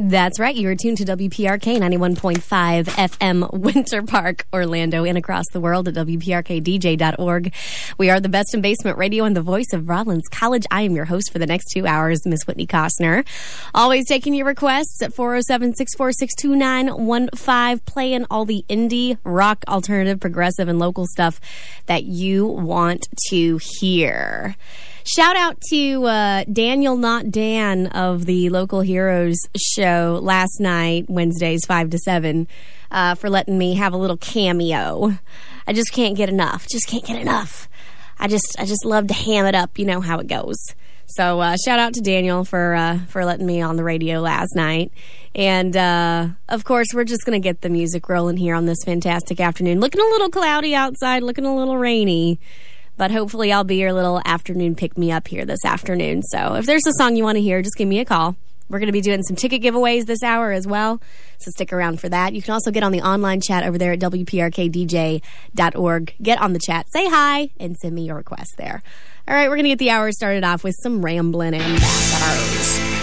That's right. You are tuned to WPRK 91.5 FM Winter Park, Orlando, and across the world at WPRKDJ.org. We are the best in basement radio and the voice of Rollins College. I am your host for the next 2 hours, Miss Whitney Costner. Always taking your requests at 407-646-2915, playing all the indie, rock, alternative, progressive, and local stuff that you want to hear. Shout out to Daniel Not Dan of the Local Heroes show last night, Wednesdays 5 to 7, for letting me have a little cameo. I just can't get enough. I just love to ham it up. You know how it goes. So shout out to Daniel for letting me on the radio last night. And, of course, we're just going to get the music rolling here on this fantastic afternoon. Looking a little cloudy outside, looking a little rainy. But hopefully I'll be your little afternoon pick-me-up here this afternoon. So if there's a song you want to hear, just give me a call. We're going to be doing some ticket giveaways this hour as well, so stick around for that. You can also get on the online chat over there at WPRKDJ.org. Get on the chat, say hi, and send me your request there. All right, we're going to get the hour started off with some Ramblin' Ambassadors.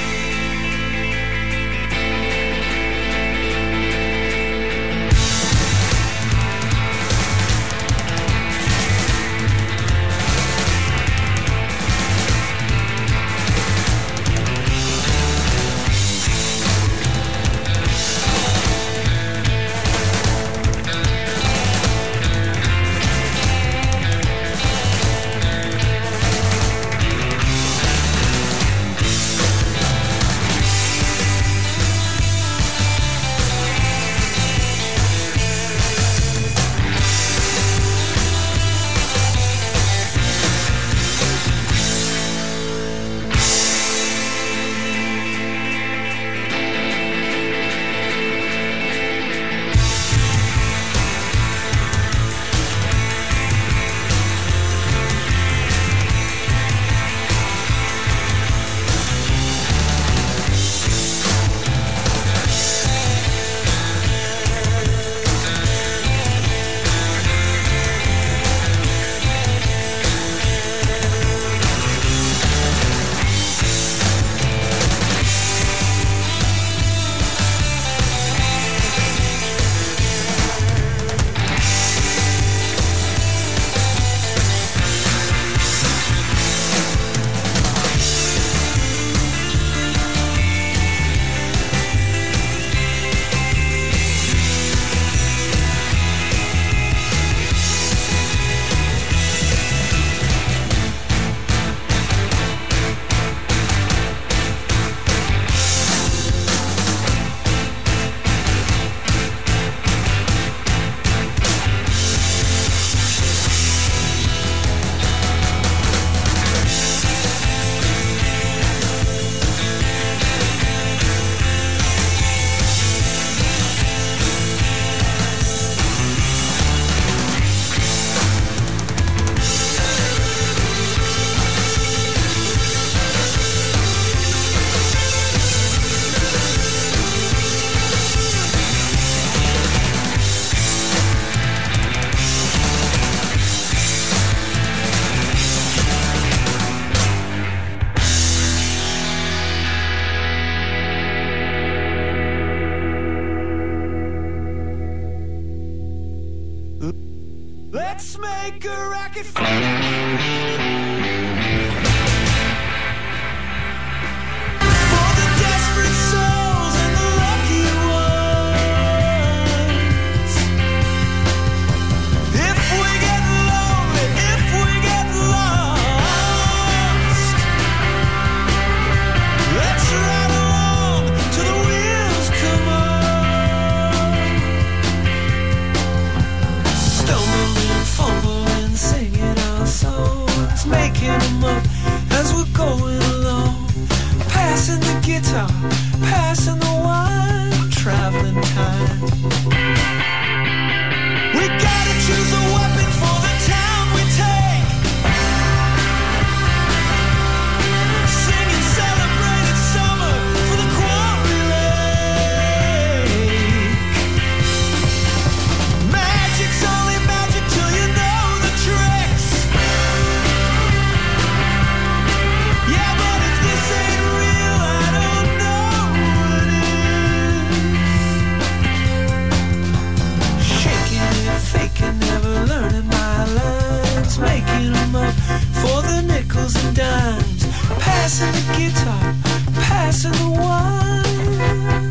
Let's make a rocket for the desperate souls and the lucky ones. If we get lonely, if we get lost, let's ride along till the wheels come on. Stumbling, fumbling, singing our songs. passing the guitar, passing the wine.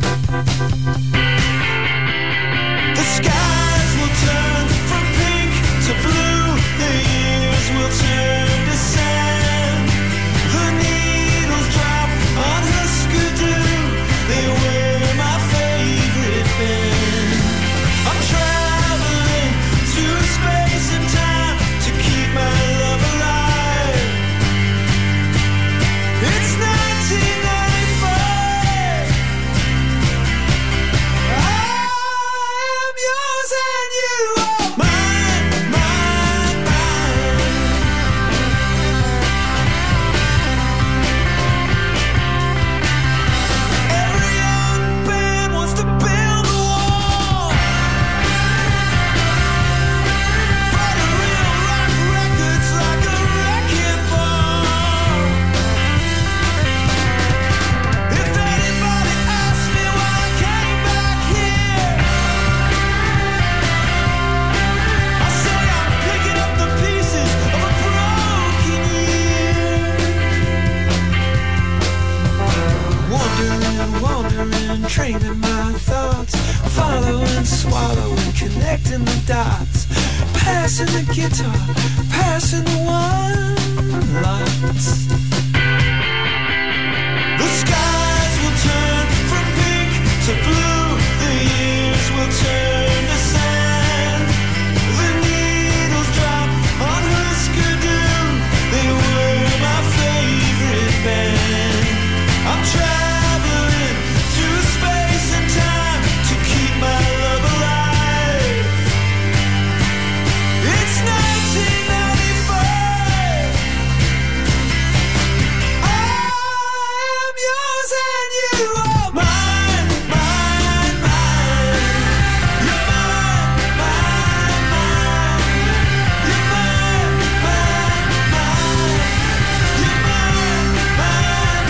The skies will turn from pink to blue, the years will turn to sand. The needles drop on her skidoo, they were my favorite band. I'm traveling to space and time to keep my love alive. It's 1995. I am yours and you are mine, mine, mine. Every young band wants to build a wall. Writing real rock records like a wrecking ball. If anybody asks me why I came back here, I say I'm picking up the pieces of a broken year. Wandering, wandering, training my thoughts, following, swallowing, connecting the dots, passing the guitar, passing the wine lights. The skies will turn from pink to blue, the years will turn to sand. The needles drop on her skidoo, they were my favorite band. I'm traveling through space and time to keep my love alive. It's 1995. I am yours and you are mine, mine, mine. You're mine, mine, mine. You're mine, mine, mine. You're mine, mine,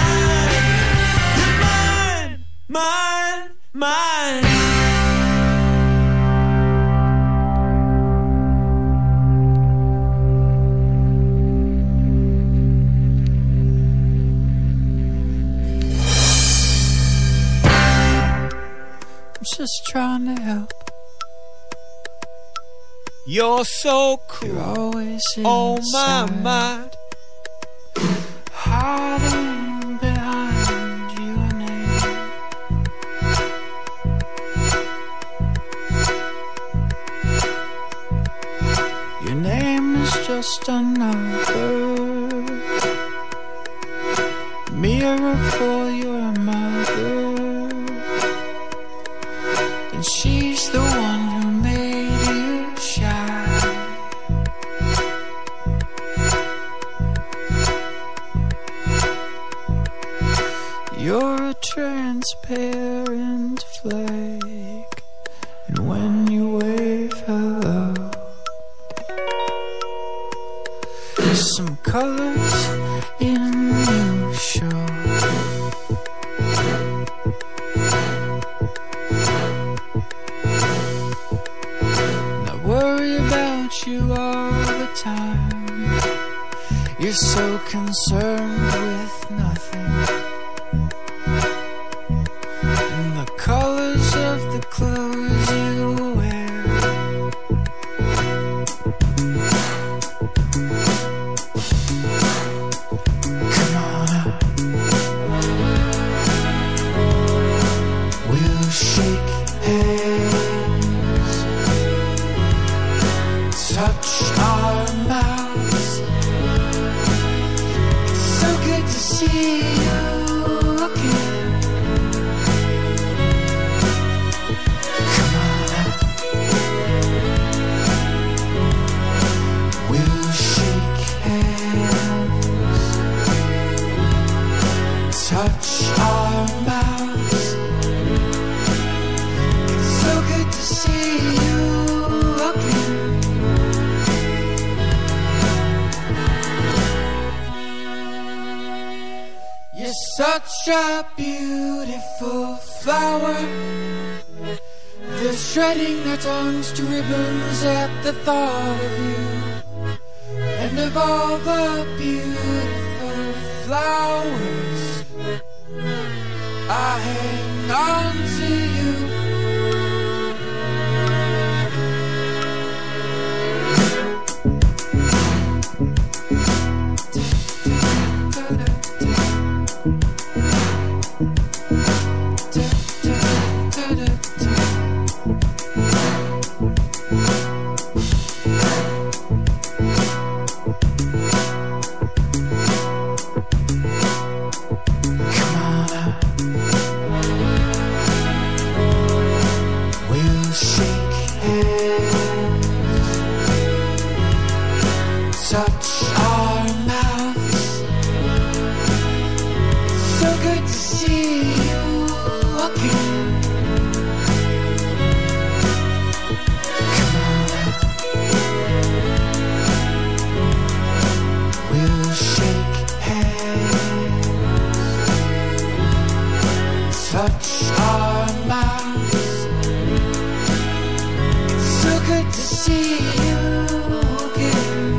mine. You're mine, mine, mine. I'm just trying to help. You're so You're cool. always Oh my, inside, my. hiding behind your name. Your name is just another mirror for your mother, and she's the one who made you shine. You're a transparent flake, and when you wave hello, some colors in you show. I worry about you all the time. You're so concerned with nothing, and the colors of the clothes you wear. Come on up. We'll shake hands, touch our mouths. It's so good to see you again. Come on up. We'll shake hands, touch our mouths. It's so good to see you again. You're such a beautiful flower. They're shredding their tongues to ribbons at the thought of you, and of all the beautiful flowers. I hang on to you. Touch our mouths. So good to see you again. Come on, we'll shake hands. Touch our mouths. So good to see you again.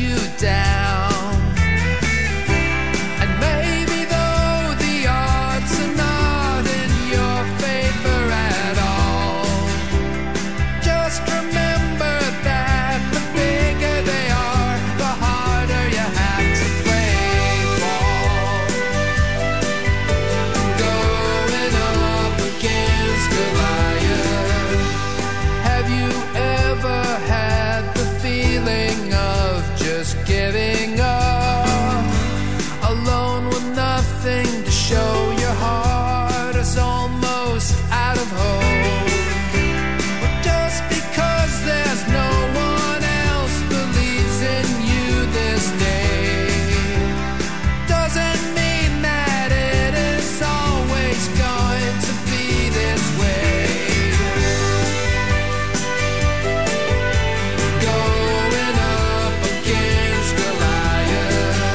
you down. And maybe though the odds are not in your favor at all, just remember that the bigger they are, the harder you have to play ball. Going up against Goliath. Have you ever had the feeling of just giving up? Alone with nothing to show, your heart is almost out of hope. But just because there's no one else believes in you this day, doesn't mean that it is always going to be this way. Going up against Goliath.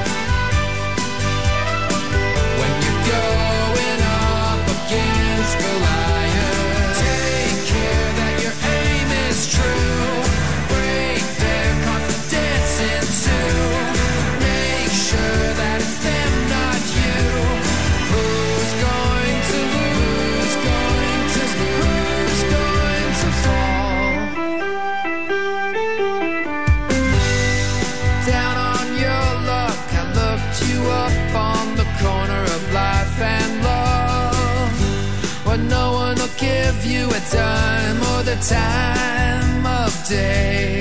When you're going up against Goliath, take care that your aim is true. Break their confidence in two. Make sure that it's them, not you. Who's going to lose? Who's going to fall? Down on your luck, I looked you up on the corner of life and love, where no one will give you a dime or the time of day.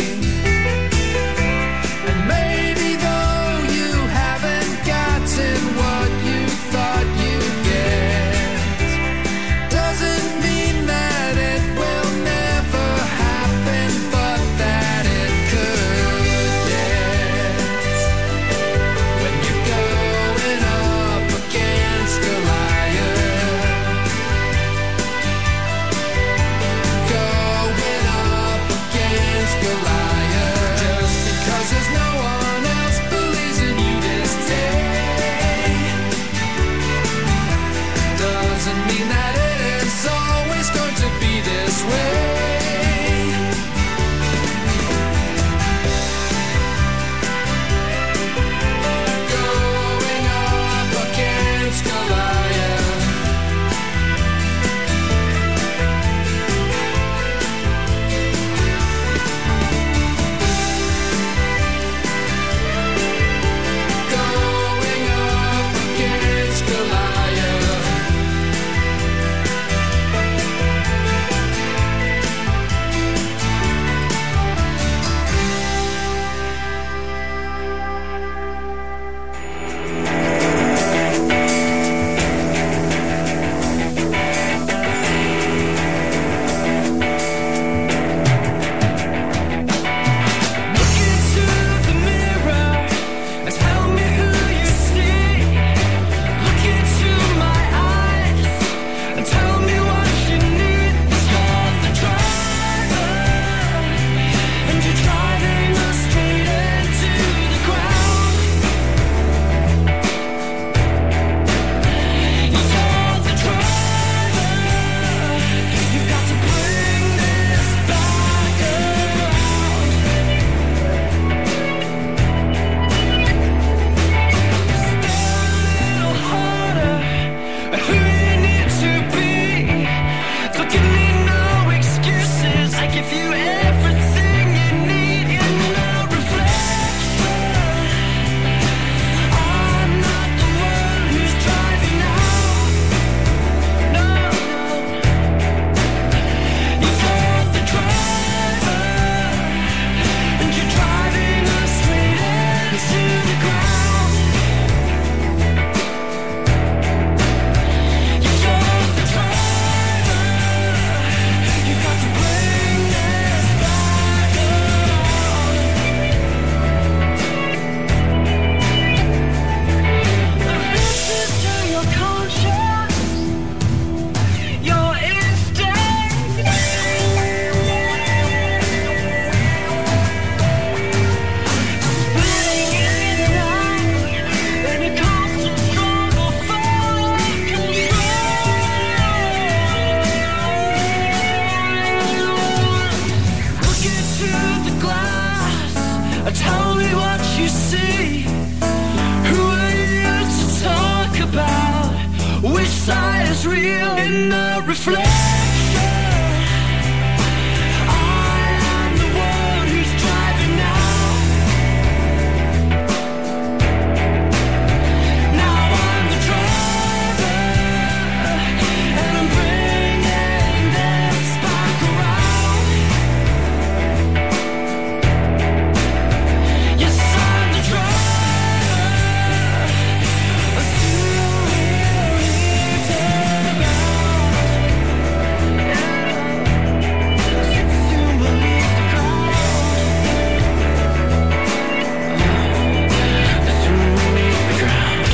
And maybe though you haven't gotten what you thought you'd get, doesn't mean that it will never happen, but that it could yet. When you're going up against Goliath, going up against Goliath. Just because there's no one else believes in you this day, doesn't mean that it is always going to be this way. Going up against Goliath. Going up against Goliath. sight is real in the reflection. I am the one who's driving now. Now I'm the driver, and I'm bringing this back around. Yes, I'm the driver, still here to believe the crowd. Soon beneath the ground.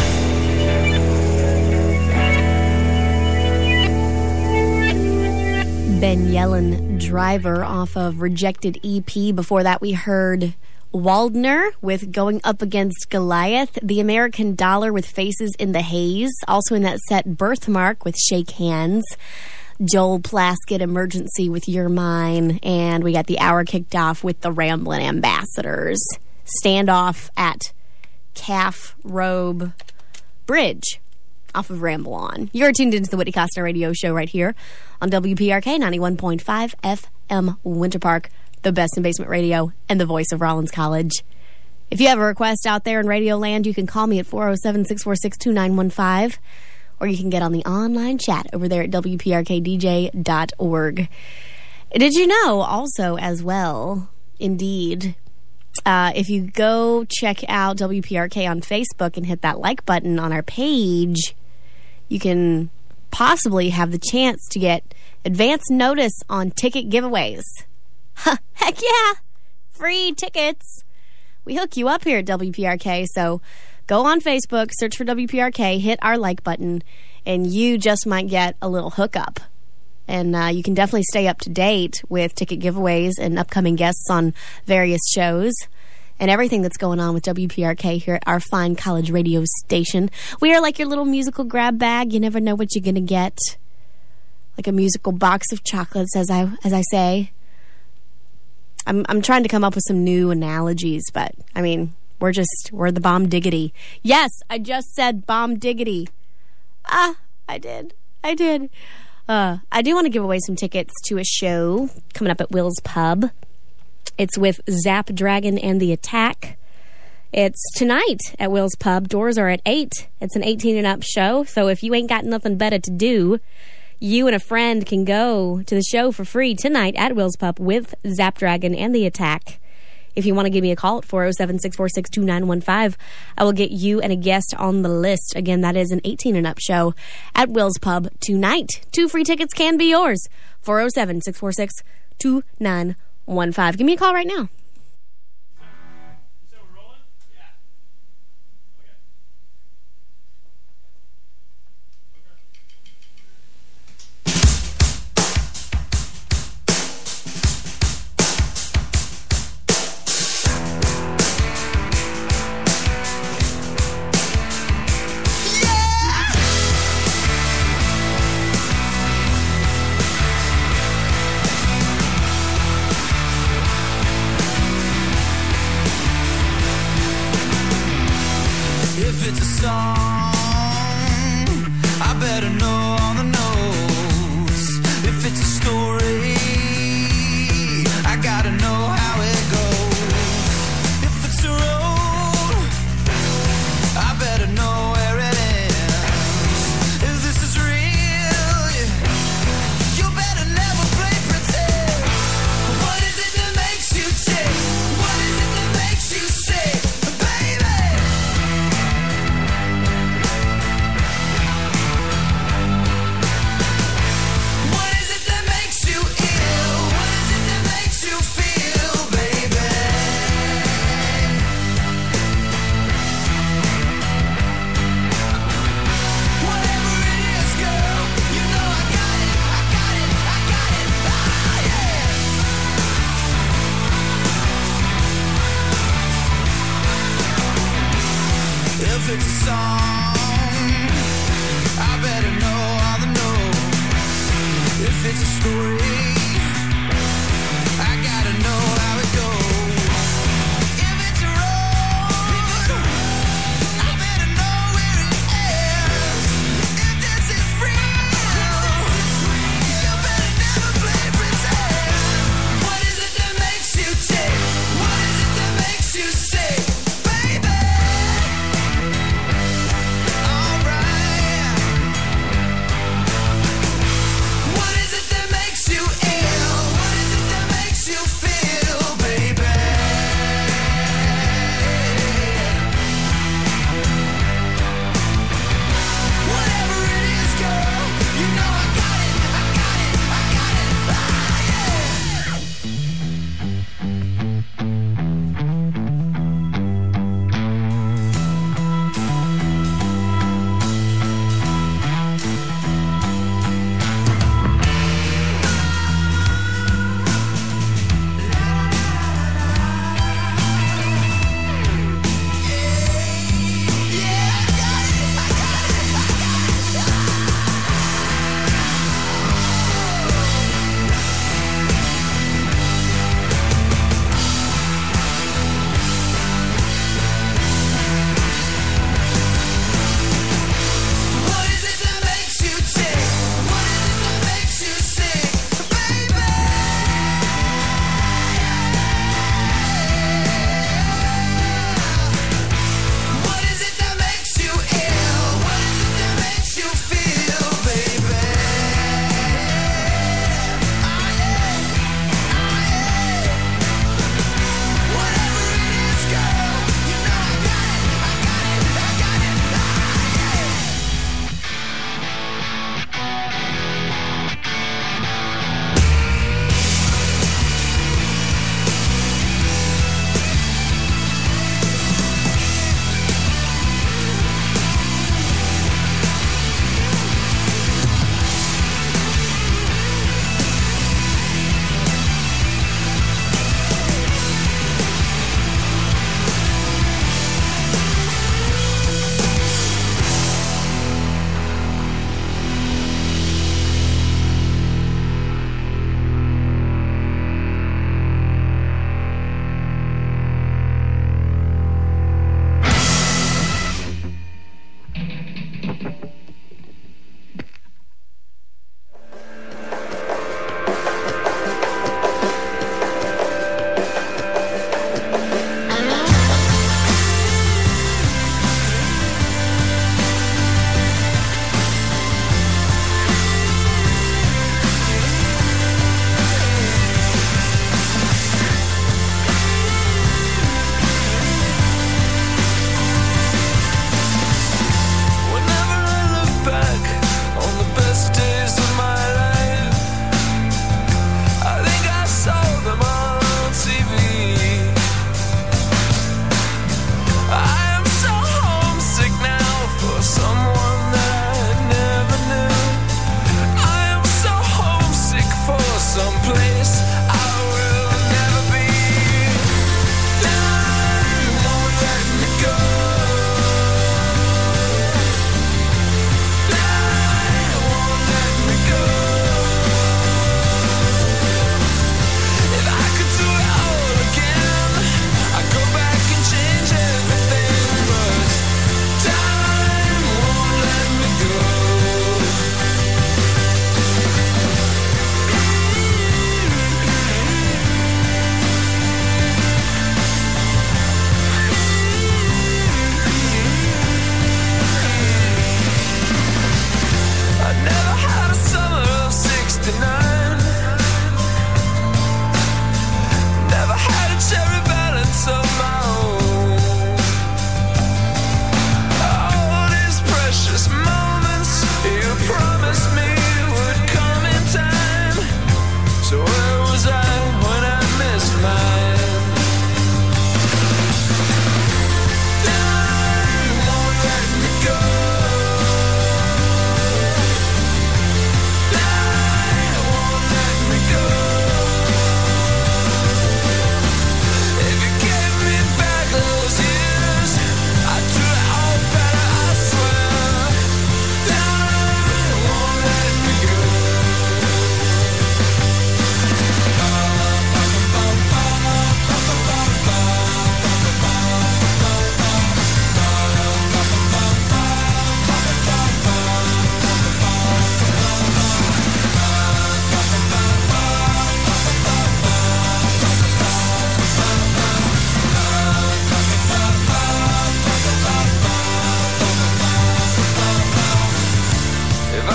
Ben Yellen, Driver, off of Rejected EP. Before that, we heard Waldner with Going Up Against Goliath, The American Dollar with Faces in the Haze. Also in that set, Birthmark with Shake Hands, Joel Plaskett, Emergency with You're Mine, and we got the hour kicked off with the Ramblin' Ambassadors, Standoff at Calf Robe Bridge off of Ramble On. You're tuned into the Whitney Costner Radio Show right here on WPRK 91.5 FM Winter Park, the best in basement radio and the voice of Rollins College. If you have a request out there in Radio Land, you can call me at 407-646-2915, or you can get on the online chat over there at WPRKDJ.org. Did you know also as well, indeed, if you go check out WPRK on Facebook and hit that like button on our page, you can possibly have the chance to get advance notice on ticket giveaways. Heck yeah! Free tickets. We hook you up here at WPRK, so go on Facebook, search for WPRK, hit our like button, and you just might get a little hookup. And you can definitely stay up to date with ticket giveaways and upcoming guests on various shows and everything that's going on with WPRK here at our fine college radio station. We are like your little musical grab bag. You never know what you're going to get. Like a musical box of chocolates, as I say. I'm trying to come up with some new analogies, but, I mean, we're the bomb diggity. Yes, I just said bomb diggity. I did. I do want to give away some tickets to a show coming up at Will's Pub. It's with Zap Dragon and the Attack. It's tonight at Will's Pub. Doors are at 8. It's an 18 and up show, so if you ain't got nothing better to do, you and a friend can go to the show for free tonight at Will's Pub with Zap Dragon and the Attack. If you want to give me a call at 407-646-2915, I will get you and a guest on the list. Again, that is an 18 and up show at Will's Pub tonight. 2 free tickets can be yours. 407-646-2915. Give me a call right now.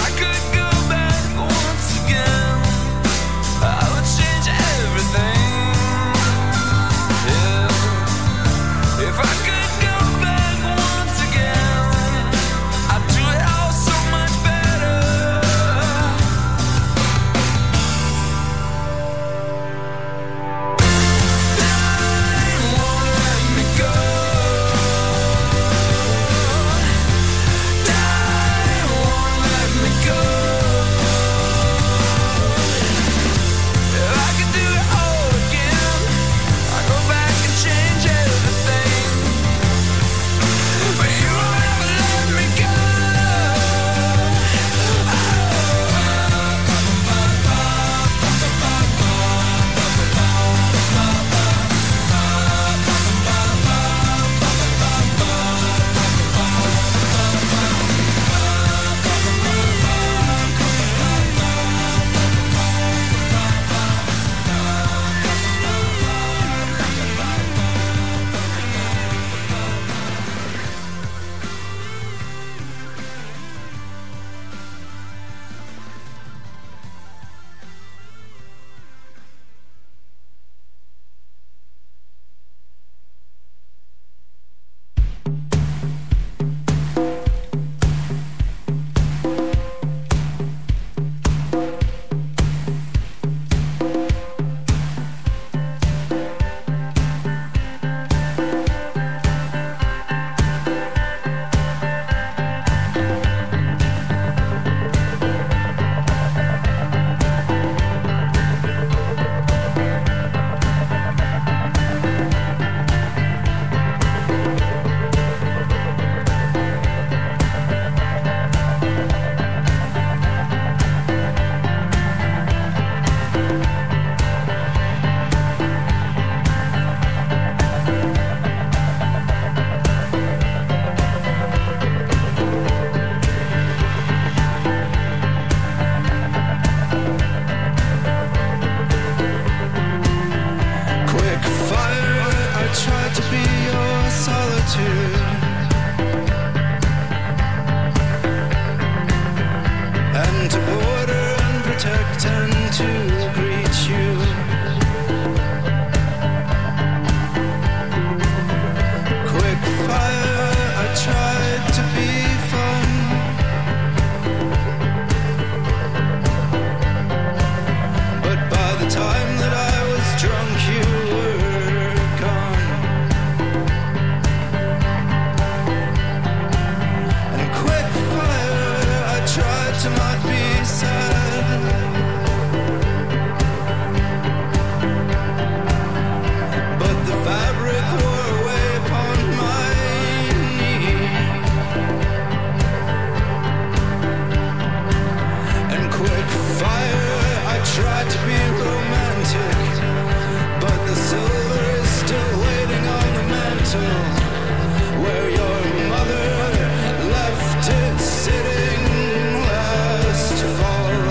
I could go back once again, I would change everything. Yeah. If I could go back once again, I'd do it all so much better. Time won't let me go. Time won't let me go. If I could do it all again, I'd go back and change everything. But you won't ever let me go. Quick fire, I tried to be your solitude, and to border and protect and to greet you. Quick fire, I tried to be fun, but by the time that I was drunk, you were gone. And quick fire, I tried to not be sad, but the fabric wore away upon my knee. And quick fire, I tried to be romantic, but the silver is still waiting on the mantle, where your mother left it sitting last fall.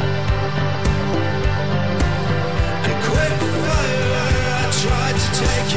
And quick fire, I tried to take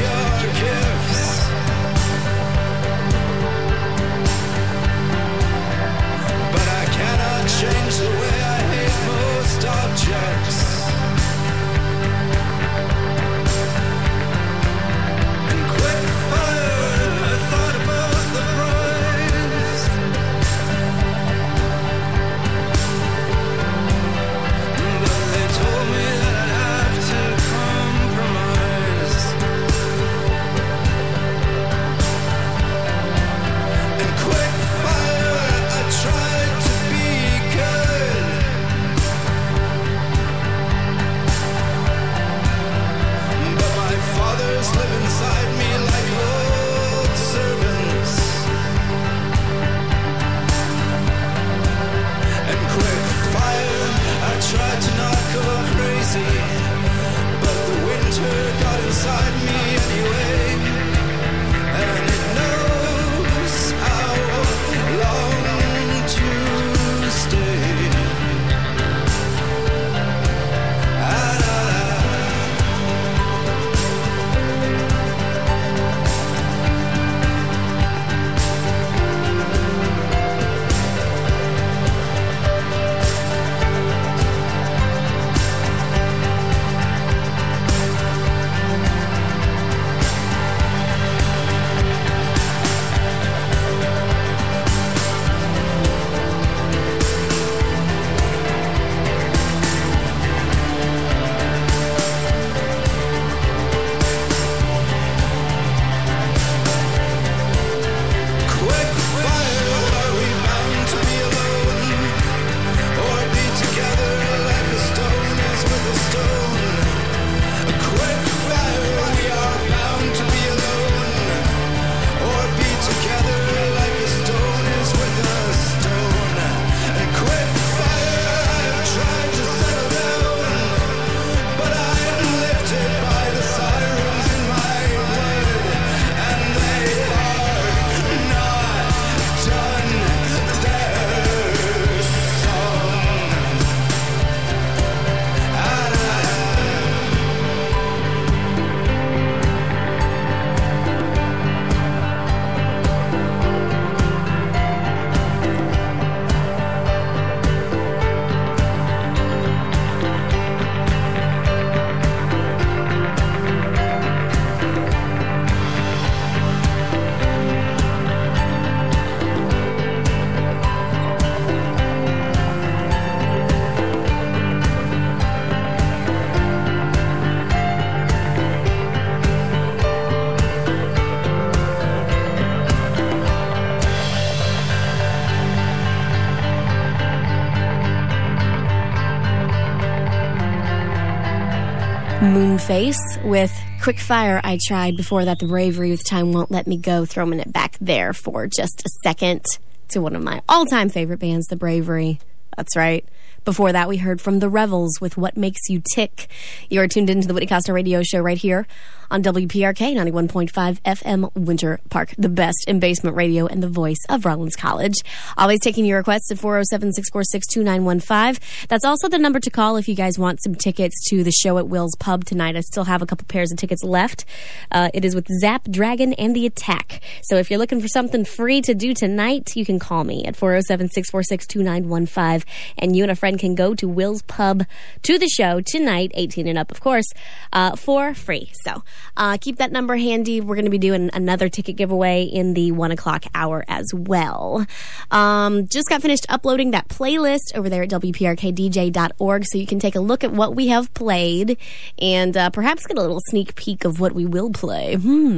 Moonface with Quickfire I Tried. Before that, The Bravery with Time Won't Let Me Go. Throwing it back there for just a second to one of my all-time favorite bands, The Bravery. That's right. Before that, we heard from The Revels with What Makes You Tick. You are tuned into the Whitney Costner Radio Show right here on WPRK 91.5 FM Winter Park, the best in basement radio and the voice of Rollins College. Always taking your requests at 407-646-2915. That's also the number to call if you guys want some tickets to the show at Will's Pub tonight. I still have a couple pairs of tickets left. It is with Zap, Dragon, and The Attack. So if you're looking for something free to do tonight, you can call me at 407-646-2915, and you and a friend can go to Will's Pub to the show tonight, 18 and up, of course, for free. So keep that number handy. We're going to be doing another ticket giveaway in the 1 o'clock hour as well. Just got finished uploading that playlist over there at WPRKDJ.org, so you can take a look at what we have played and perhaps get a little sneak peek of what we will play.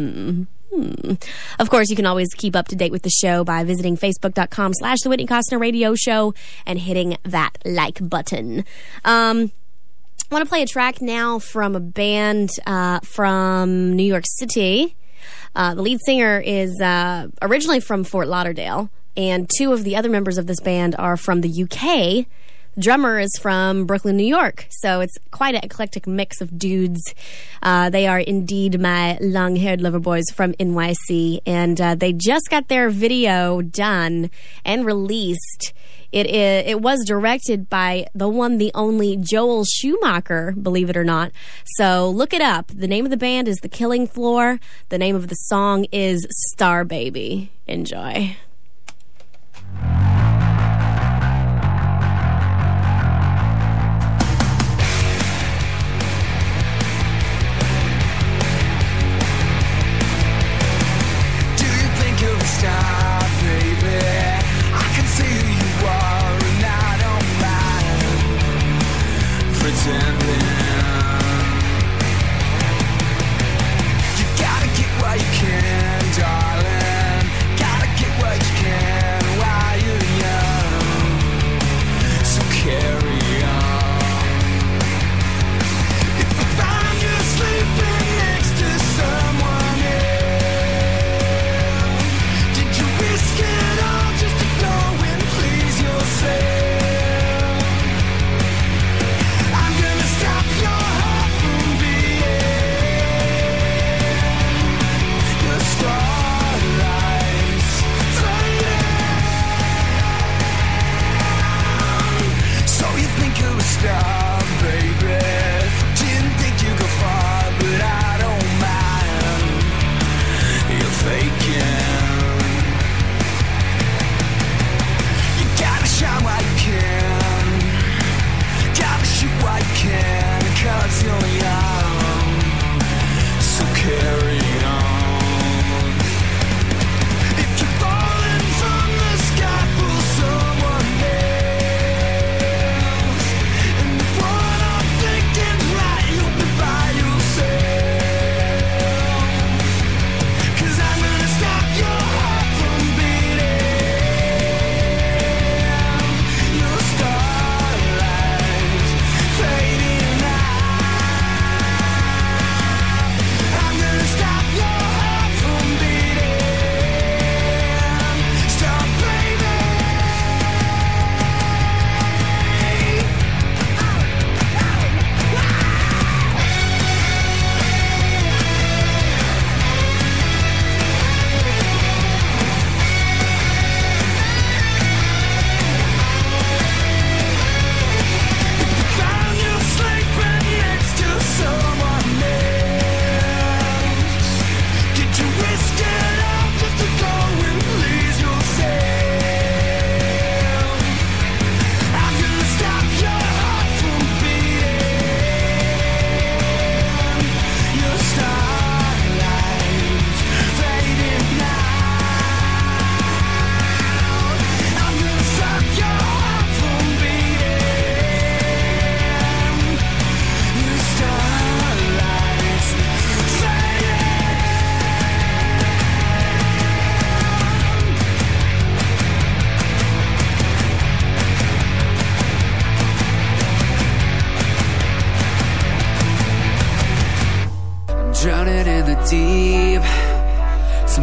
Of course, you can always keep up to date with the show by visiting Facebook.com/The Whitney Costner Radio Show and hitting that like button. I want to play a track now from a band from New York City. The lead singer is originally from Fort Lauderdale, and two of the other members of this band are from the UK. The drummer is from Brooklyn, New York, so it's quite an eclectic mix of dudes. They are indeed my long-haired lover boys from NYC, and they just got their video done and released. It was directed by the one, the only Joel Schumacher, believe it or not. So look it up. The name of the band is The Killing Floor. The name of the song is Star Baby. Enjoy. You gotta get what you can, darling. Gotta get what you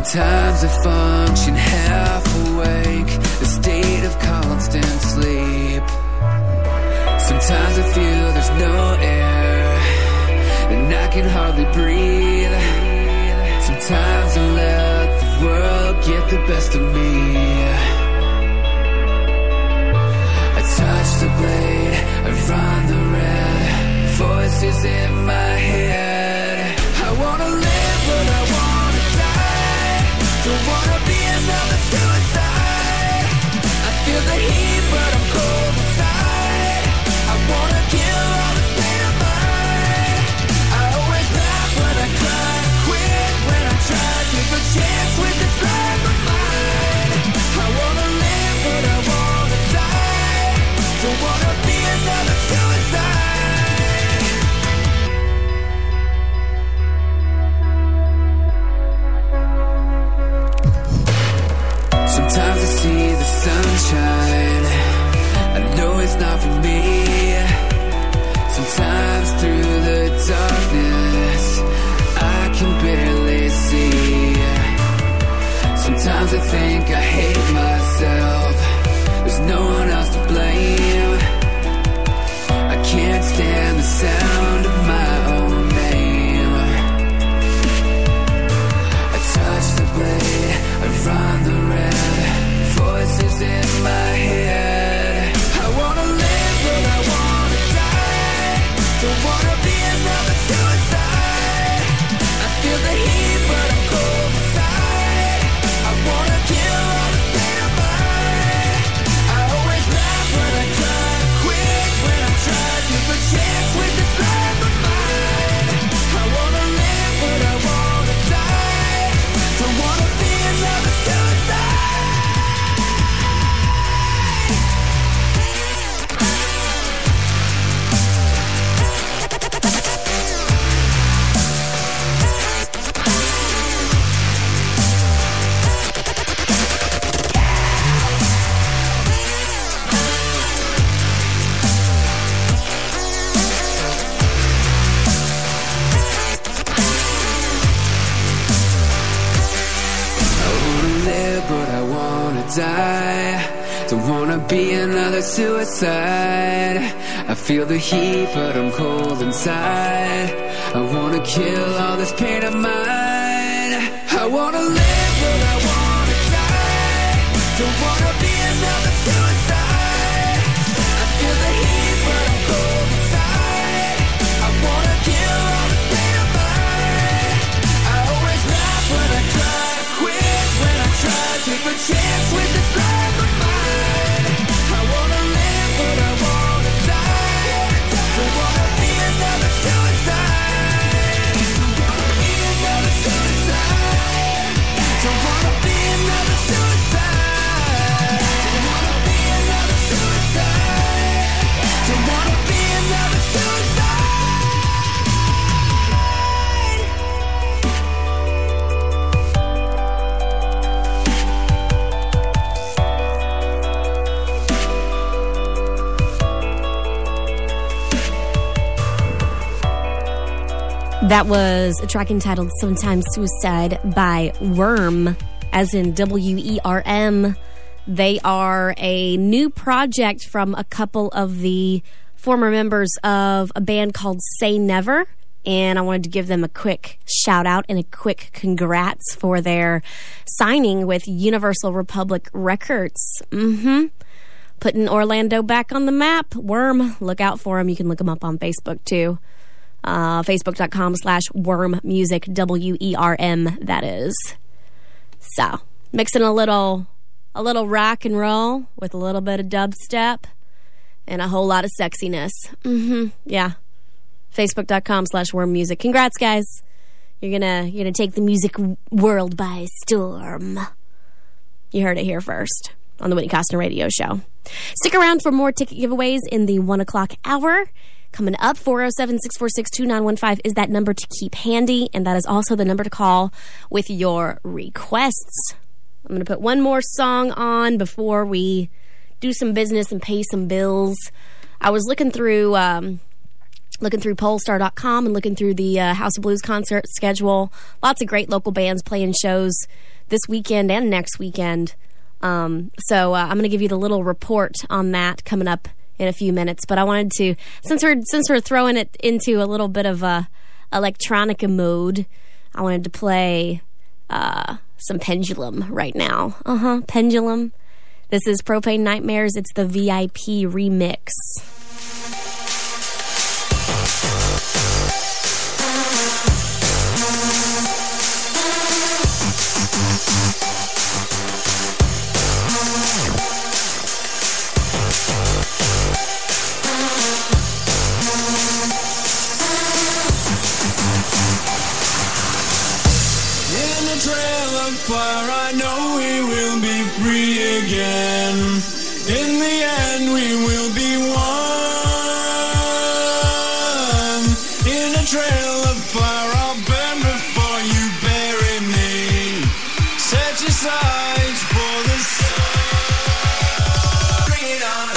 Sometimes I function half awake, a state of constant sleep. Sometimes I feel there's no air, and I can hardly breathe. Sometimes I let the world get the best of me. I touch the blade, I run the red, voices in my head. I wanna live but I wanna die, don't wanna be another suicide. I feel the heat but I'm cold inside. I wanna kill all this pain of mine. I always laugh when I cry, quit when I try, take a chance with this life of mine. I wanna live but I wanna die, don't wanna be another suicide. Sometimes I see the sunshine, I know it's not for me. Sometimes through the darkness I can barely see. Sometimes I think I hate myself, there's no one else to blame. I can't stand the sound of my own name. I touch the blade, I run the red, voices in my head. I wanna live but I wanna die, don't wanna be another suicide. I feel the heat but I'm cold inside. I wanna kill all this pain of mine. I always laugh when I cry, quit when I try, take a chance with this life of mine. I wanna live but I wanna die, don't wanna be another suicide. But I wanna die, don't wanna be another suicide. I feel the heat but I'm cold inside. I wanna kill all this pain of mine. I wanna live but I wanna die, don't wanna be another suicide. I feel the heat but I'm cold inside. I wanna kill all this pain of mine. I always laugh when I cry, quit when I try, take a chance with this life of mine. I wanna live but I wanna die, don't wanna be another suicide. Don't wanna be another suicide. Don't wanna be another suicide. Don't wanna be another suicide. Don't wanna be another suicide. That was a track entitled Sometimes Suicide by Worm, as in WERM. They are a new project from a couple of the former members of a band called Say Never. And I wanted to give them a quick shout out and a quick congrats for their signing with Universal Republic Records. Putting Orlando back on the map. Worm, look out for them. You can look them up on Facebook too. Facebook.com/Worm Music, WERM, that is. So, mixing a little rock and roll with a little bit of dubstep and a whole lot of sexiness. Yeah. Facebook.com/Worm Music. Congrats, guys. You're gonna take the music world by storm. You heard it here first on the Whitney Costner Radio Show. Stick around for more ticket giveaways in the 1 o'clock hour. Coming up, 407-646-2915 is that number to keep handy, and that is also the number to call with your requests. I'm going to put one more song on before we do some business and pay some bills. I was looking through looking through Polestar.com and looking through the House of Blues concert schedule. Lots of great local bands playing shows this weekend and next weekend. So I'm going to give you the little report on that coming up in a few minutes. But I wanted to, since we're throwing it into a little bit of electronica mode, I wanted to play some Pendulum right now. Pendulum. This is Propane Nightmares. It's the VIP remix. Fire, I know we will be free again. In the end, we will be one. In a trail of fire, I'll burn before you bury me. Set your sights for the sun. Bring it on.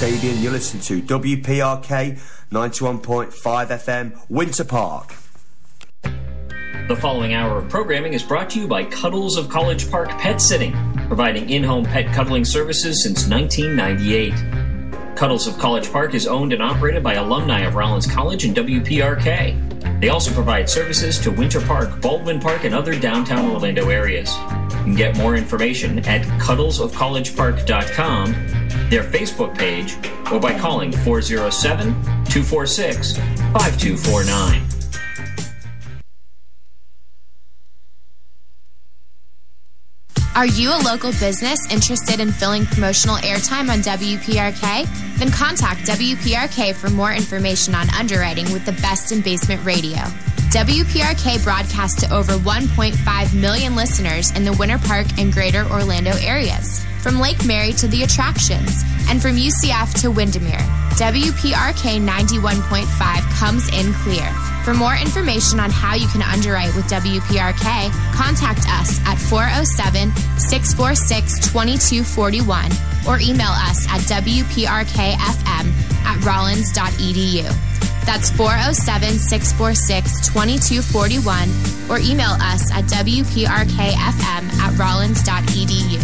Kasabian. You're listening to WPRK 91.5 FM, Winter Park. The following hour of programming is brought to you by Cuddles of College Park Pet Sitting, providing in-home pet cuddling services since 1998. Cuddles of College Park is owned and operated by alumni of Rollins College and WPRK. They also provide services to Winter Park, Baldwin Park, and other downtown Orlando areas. You can get more information at cuddlesofcollegepark.com, their Facebook page, or by calling 407-246-5249. Are you a local business interested in filling promotional airtime on WPRK? Then contact WPRK for more information on underwriting with the best in basement radio. WPRK broadcasts to over 1.5 million listeners in the Winter Park and Greater Orlando areas, from Lake Mary to the attractions, and from UCF to Windermere. WPRK 91.5 comes in clear. For more information on how you can underwrite with WPRK, contact us at 407-646-2241 or email us at WPRKFM@rollins.edu. That's 407-646-2241 or email us at WPRKFM@rollins.edu.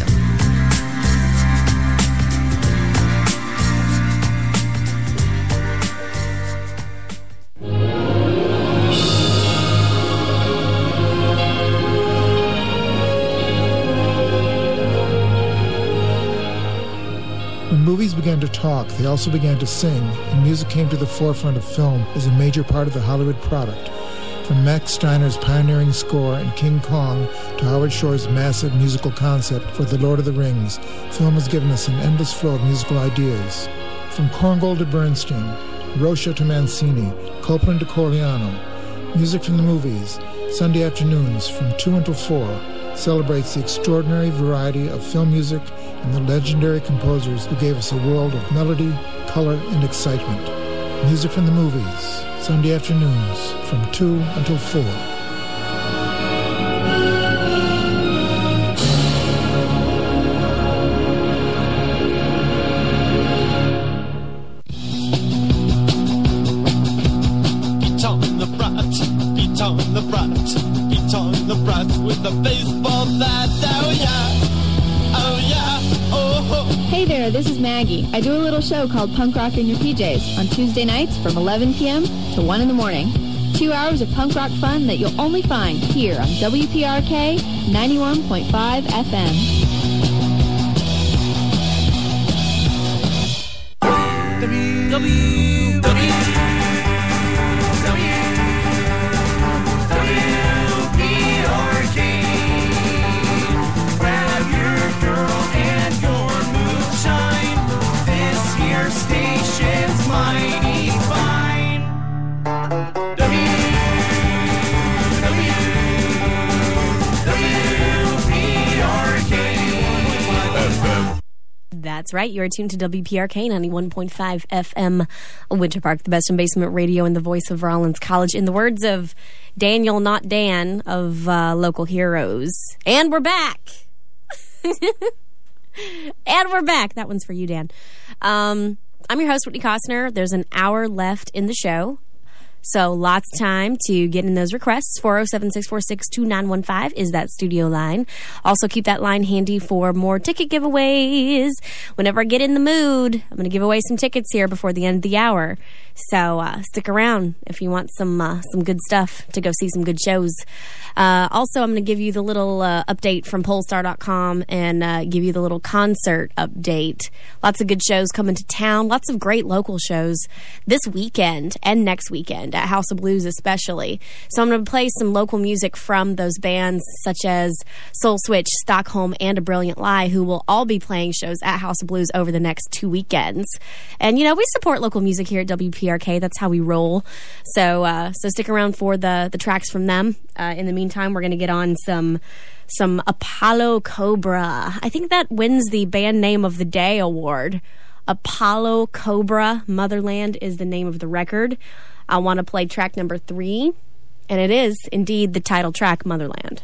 When movies began to talk, they also began to sing, and music came to the forefront of film as a major part of the Hollywood product. From Max Steiner's pioneering score in King Kong to Howard Shore's massive musical concept for The Lord of the Rings, film has given us an endless flow of musical ideas. From Korngold to Bernstein, Rocha to Mancini, Copland to Corigliano, music from the movies, Sunday afternoons from 2 until 4, celebrates the extraordinary variety of film music and the legendary composers who gave us a world of melody, color, and excitement. Music from the movies, Sunday afternoons from 2 until 4. With the baseball bat, oh yeah, oh yeah, oh. Hey there, this is Maggie. I do a little show called Punk Rock in Your PJs on Tuesday nights from 11 p.m. to 1 in the morning. 2 hours of punk rock fun that you'll only find here on WPRK 91.5 FM. That's right. You're tuned to WPRK 91.5 FM, Winter Park, the best in basement radio and the voice of Rollins College. In the words of Daniel, not Dan, of Local Heroes. And we're back. And we're back. That one's for you, Dan. I'm your host, Whitney Costner. There's an hour left in the show. So lots of time to get in those requests. 407-646-2915 is that studio line. Also keep that line handy for more ticket giveaways. Whenever I get in the mood, I'm going to give away some tickets here before the end of the hour. So stick around if you want some good stuff to go see some good shows. Also, I'm going to give you the little update from Polestar.com and give you the little concert update. Lots of good shows coming to town. Lots of great local shows this weekend and next weekend at House of Blues especially. So I'm going to play some local music from those bands such as Soul Switch, Stockholm, and A Brilliant Lie, who will all be playing shows at House of Blues over the next 2 weekends. And, you know, we support local music here at WPRK. That's how we roll. So stick around for the tracks from them. In the meantime, we're going to get on some Apollo Cobra. I think that wins the Band Name of the Day award. Apollo Cobra, Motherland is the name of the record. I want to play track number 3, and it is indeed the title track, Motherland.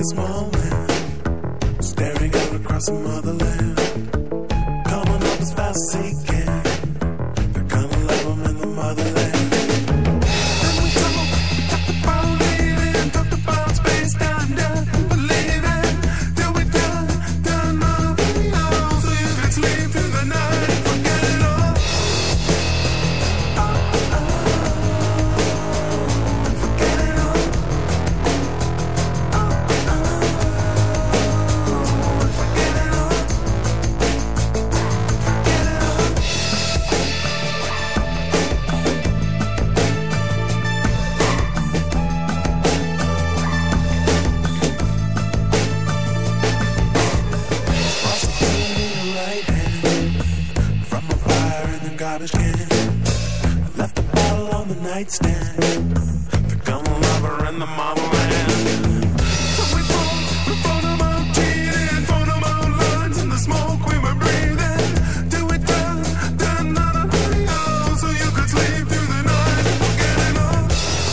a small man, staring out across the motherland. Coming up as fast as he can. They're gonna love him in the motherland. Then we talked about leaving, talked about space, done, believing. Till we done nothing else. So you can sleep through the night, forget it all. Forget it all. Forget it all. Right hand from a fire in the garbage can. I left a bottle on the nightstand. The gun lover in the motherland. So we phone about cheating, phone about lines in the smoke we were breathing. Till we done nothing else. So you could sleep through the night, forget it all.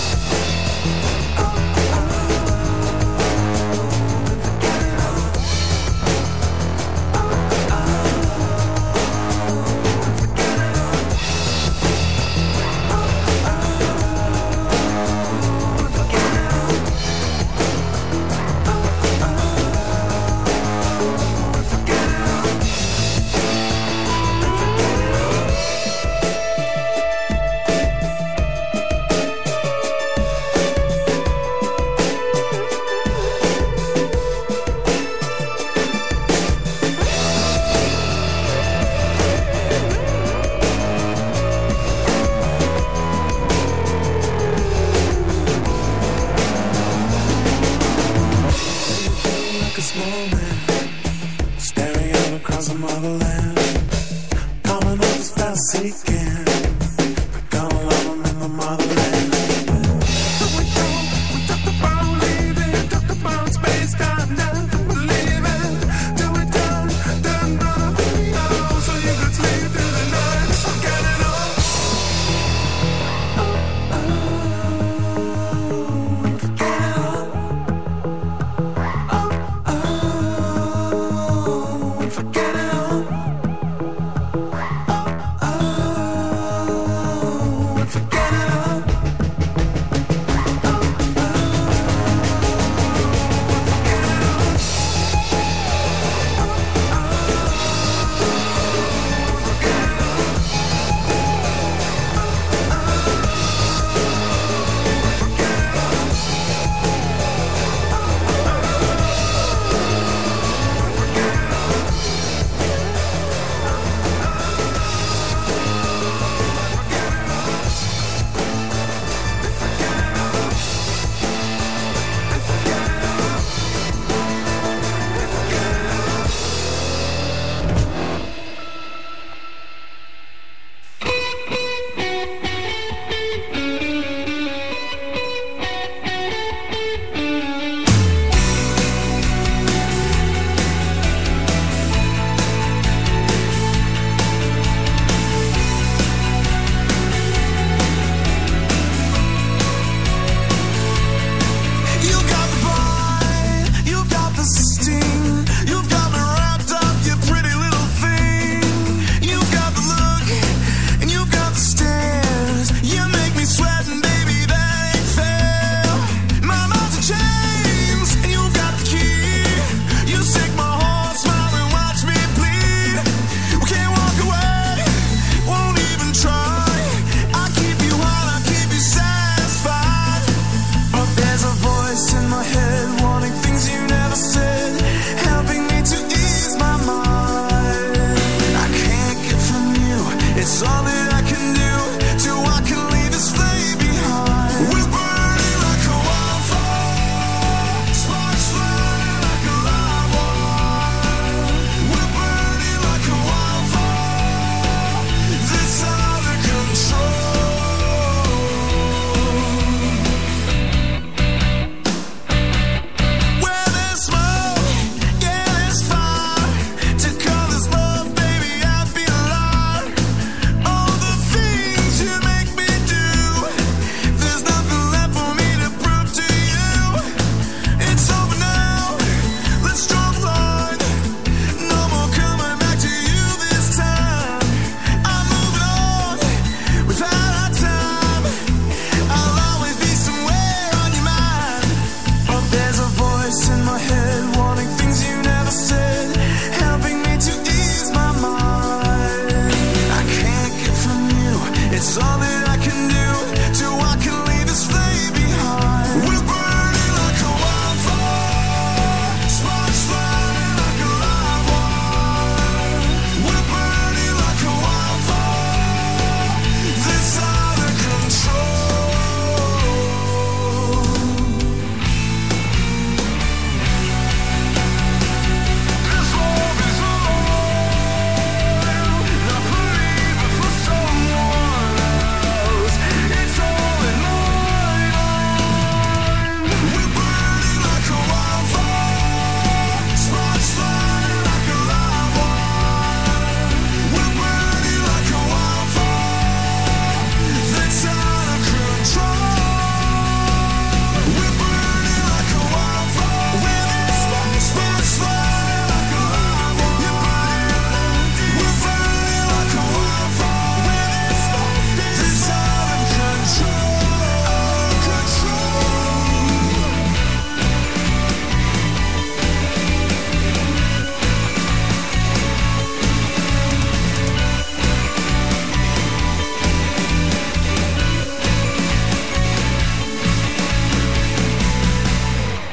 Forget it all. Forget it all.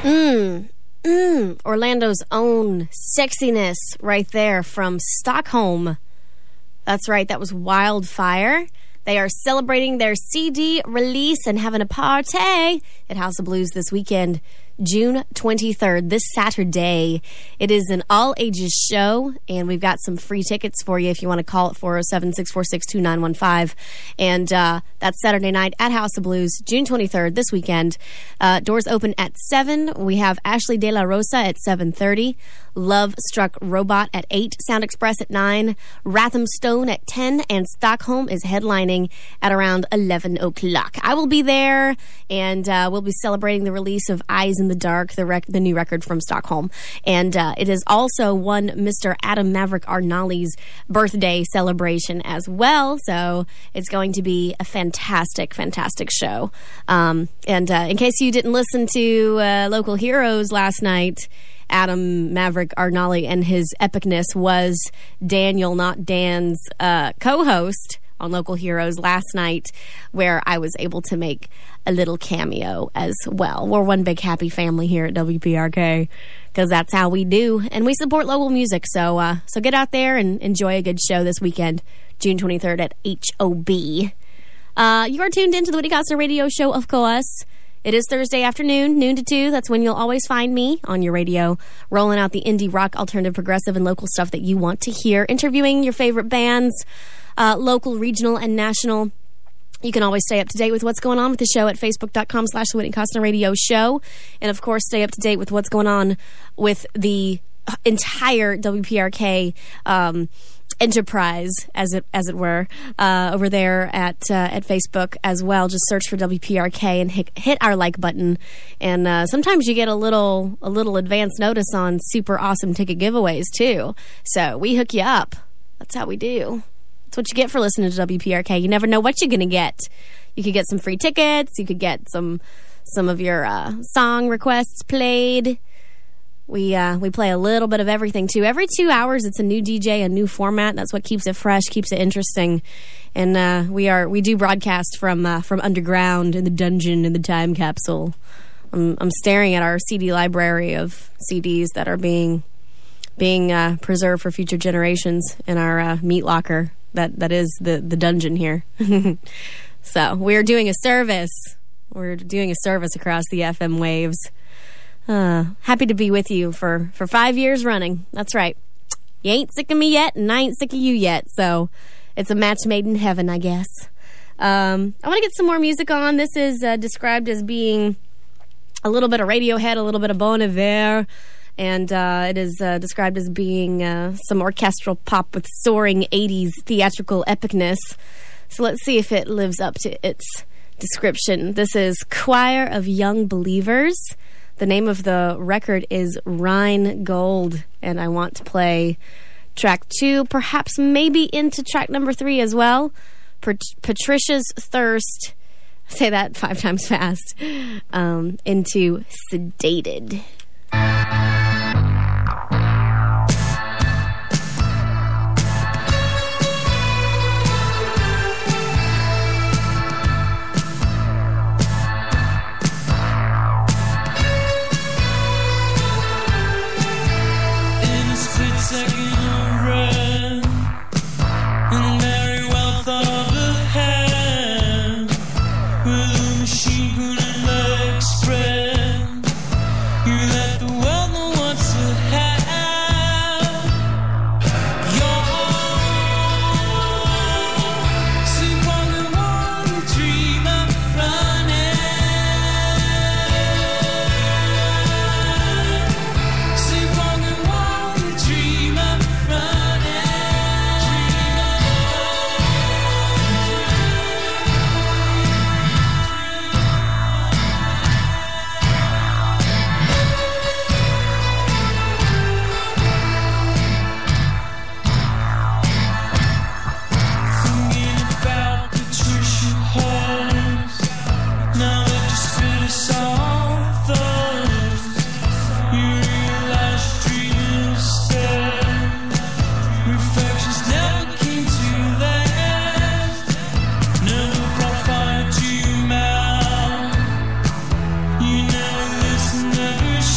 Orlando's own sexiness right there from Stockholm. That's right, that was Wildfire. They are celebrating their CD release and having a party at House of Blues this weekend, June 23rd, this Saturday. It is an all-ages show, and we've got some free tickets for you if you want to call it 407-646-2915. And that's Saturday night at House of Blues, June 23rd, this weekend. Doors open at 7. We have Ashley De La Rosa at 7:30. Love Struck Robot at 8. Sound Express at 9. Ratham Stone at 10. And Stockholm is headlining at around 11 o'clock. I will be there, and we'll be celebrating the release of Eyes in the Dark, the new record from Stockholm. And it is also one Mr. Adam Maverick Arnalli's birthday celebration as well. So it's going to be a fantastic, fantastic show. And in case you didn't listen to Local Heroes last night, Adam Maverick Arnalli and his epicness was Daniel Not Dan's co-host on Local Heroes last night, where I was able to make a little cameo as well. We're one big happy family here at WPRK, because that's how we do, and we support local music. So get out there and enjoy a good show this weekend, June 23rd at HOB. You are tuned into the Whitney Costner Radio Show, of course. It is Thursday afternoon, noon to 2. That's when you'll always find me on your radio, rolling out the indie rock, alternative, progressive, and local stuff that you want to hear, interviewing your favorite bands, local, regional, and national. You can always stay up to date with what's going on with the show at facebook.com/The Whitney Costner Radio Show. And, of course, stay up to date with what's going on with the entire WPRK enterprise, as it were, over there at Facebook as well. Just search for WPRK and hit our like button. And sometimes you get a little advance notice on super awesome ticket giveaways too. So we hook you up. That's how we do. That's what you get for listening to WPRK. You never know what you're going to get. You could get some free tickets. You could get some of your song requests played. We play a little bit of everything, too. Every 2 hours, it's a new DJ, a new format. That's what keeps it fresh, keeps it interesting. And we do broadcast from underground, in the dungeon, in the time capsule. I'm staring at our CD library of CDs that are being preserved for future generations in our meat locker. That is the dungeon here. So we're doing a service. We're doing a service across the FM waves. Happy to be with you for 5 years running. That's right. You ain't sick of me yet, and I ain't sick of you yet. So it's a match made in heaven, I guess. I want to get some more music on. This is described as being a little bit of Radiohead, a little bit of Bon Iver, and it is described as being some orchestral pop with soaring 80s theatrical epicness. So let's see if it lives up to its description. This is Choir of Young Believers. The name of the record is Rhine Gold, and I want to play track 2, perhaps maybe into track number 3 as well. Patricia's Thirst, say that 5 times fast, into Sedated. Never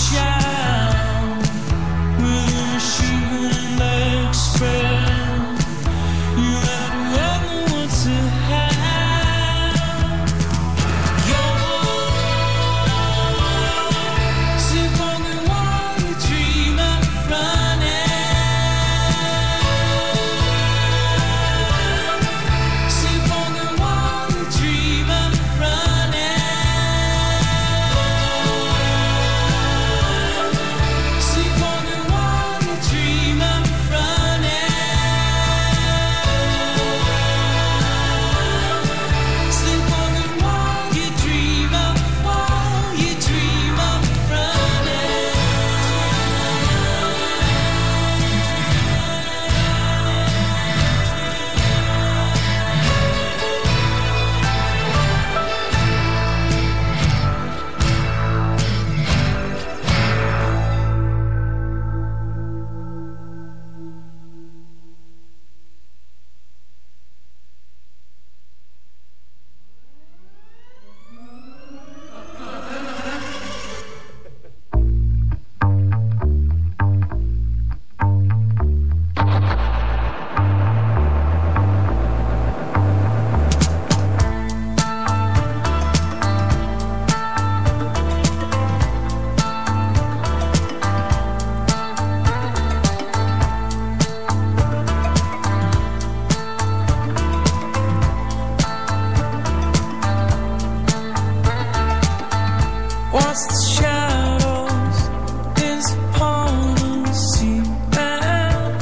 What's the shadows is upon the sea and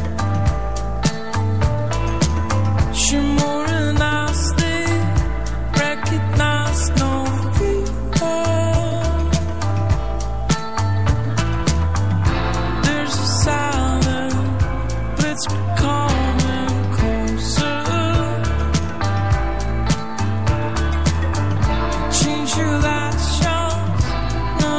shimmering as they recognize no fear. There's a silent blitz becoming closer. Change your last chance. No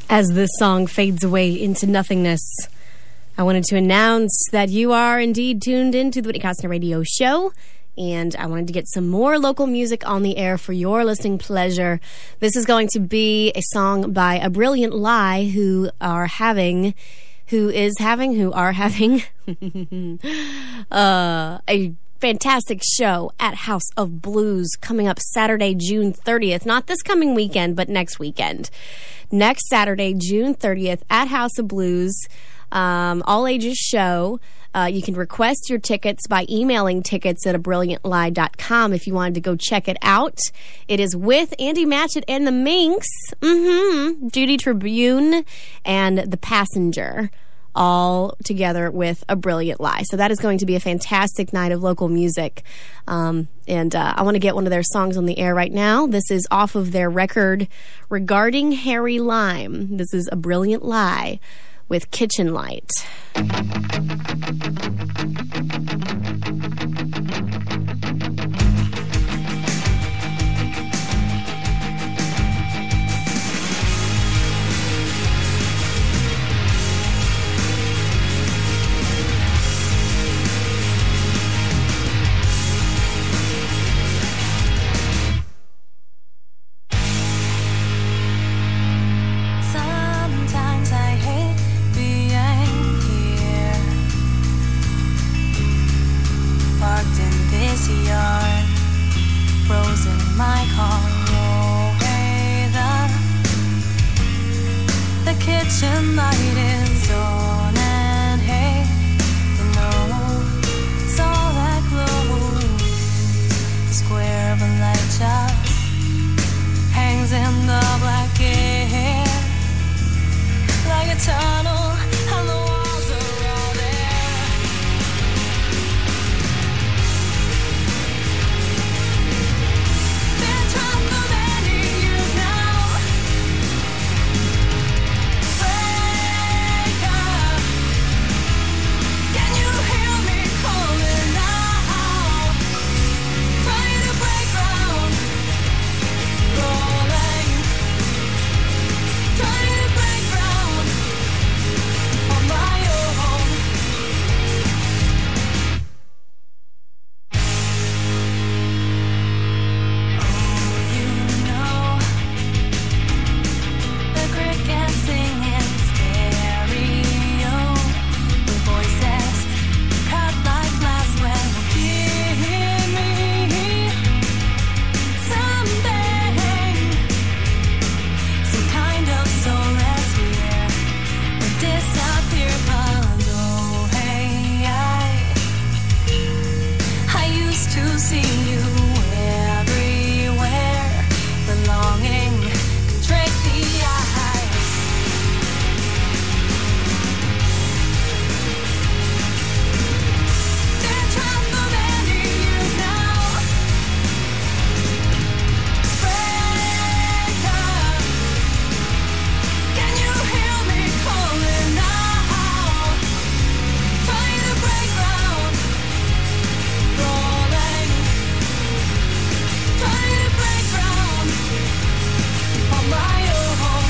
As this song fades away into nothingness, I wanted to announce that you are indeed tuned into the Whitney Costner Radio Show, and I wanted to get some more local music on the air for your listening pleasure. This is going to be a song by A Brilliant Lie, who are having a fantastic show at House of Blues coming up Saturday, June 30th. Not this coming weekend, but next weekend. Next Saturday, June 30th at House of Blues, all ages show. You can request your tickets by emailing tickets@abrilliantlie.com if you wanted to go check it out. It is with Andy Matchett and the Minx, Judy Tribune, and The Passenger, all together with A Brilliant Lie. So that is going to be a fantastic night of local music. And I want to get one of their songs on the air right now. This is off of their record Regarding Harry Lime. This is A Brilliant Lie with Kitchen Light. Sometimes I hate being here, parked in this yard, frozen in my car. Oh, hey, the kitchen light is on, and hey, you know, it's all that glows. The square of a light just hangs in the black air, like a tunnel, and the walls are all there. Been trapped for many years now. Wake up. Can you hear me calling now? Trying to break ground, rolling. Trying to break ground on my own. Oh, you know, the crickets sing in stereo, the voices cut like glass when give me something, some kind of solace here, but disappear 'cause oh hey, I used to see you everywhere, belonging can trick the eye. Been trapped for many years now. Wake up. Can you hear me calling now? Trying to break ground, rolling. Trying to break ground on my own.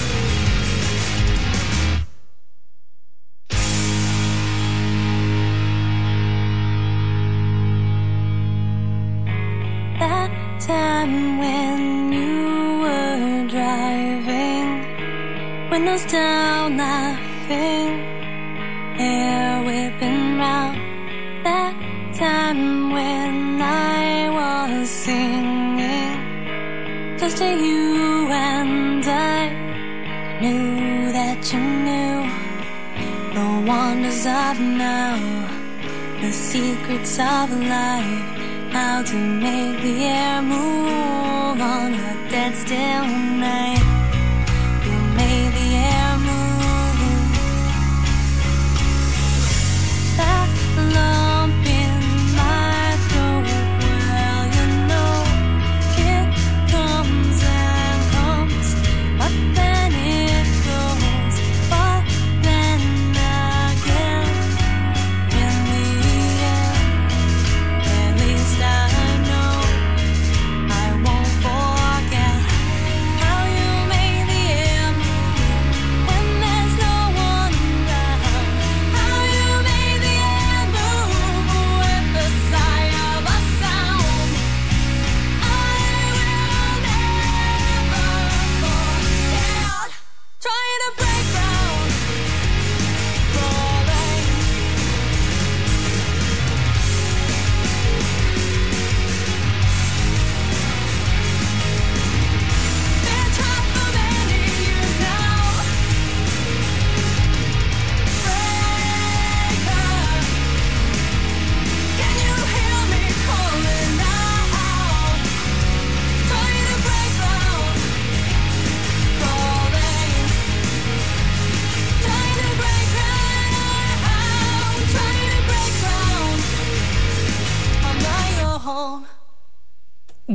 That time when you were driving, windows down, laughing, hair whipping round. That time when I was singing, just to you and I knew that you knew the wonders of now, the secrets of life, how to make the air move on a dead still night. You made the air move. That lump in my throat, well, you know, it comes and comes, but then it goes, but then again, in the end, at least I know I won't forget how you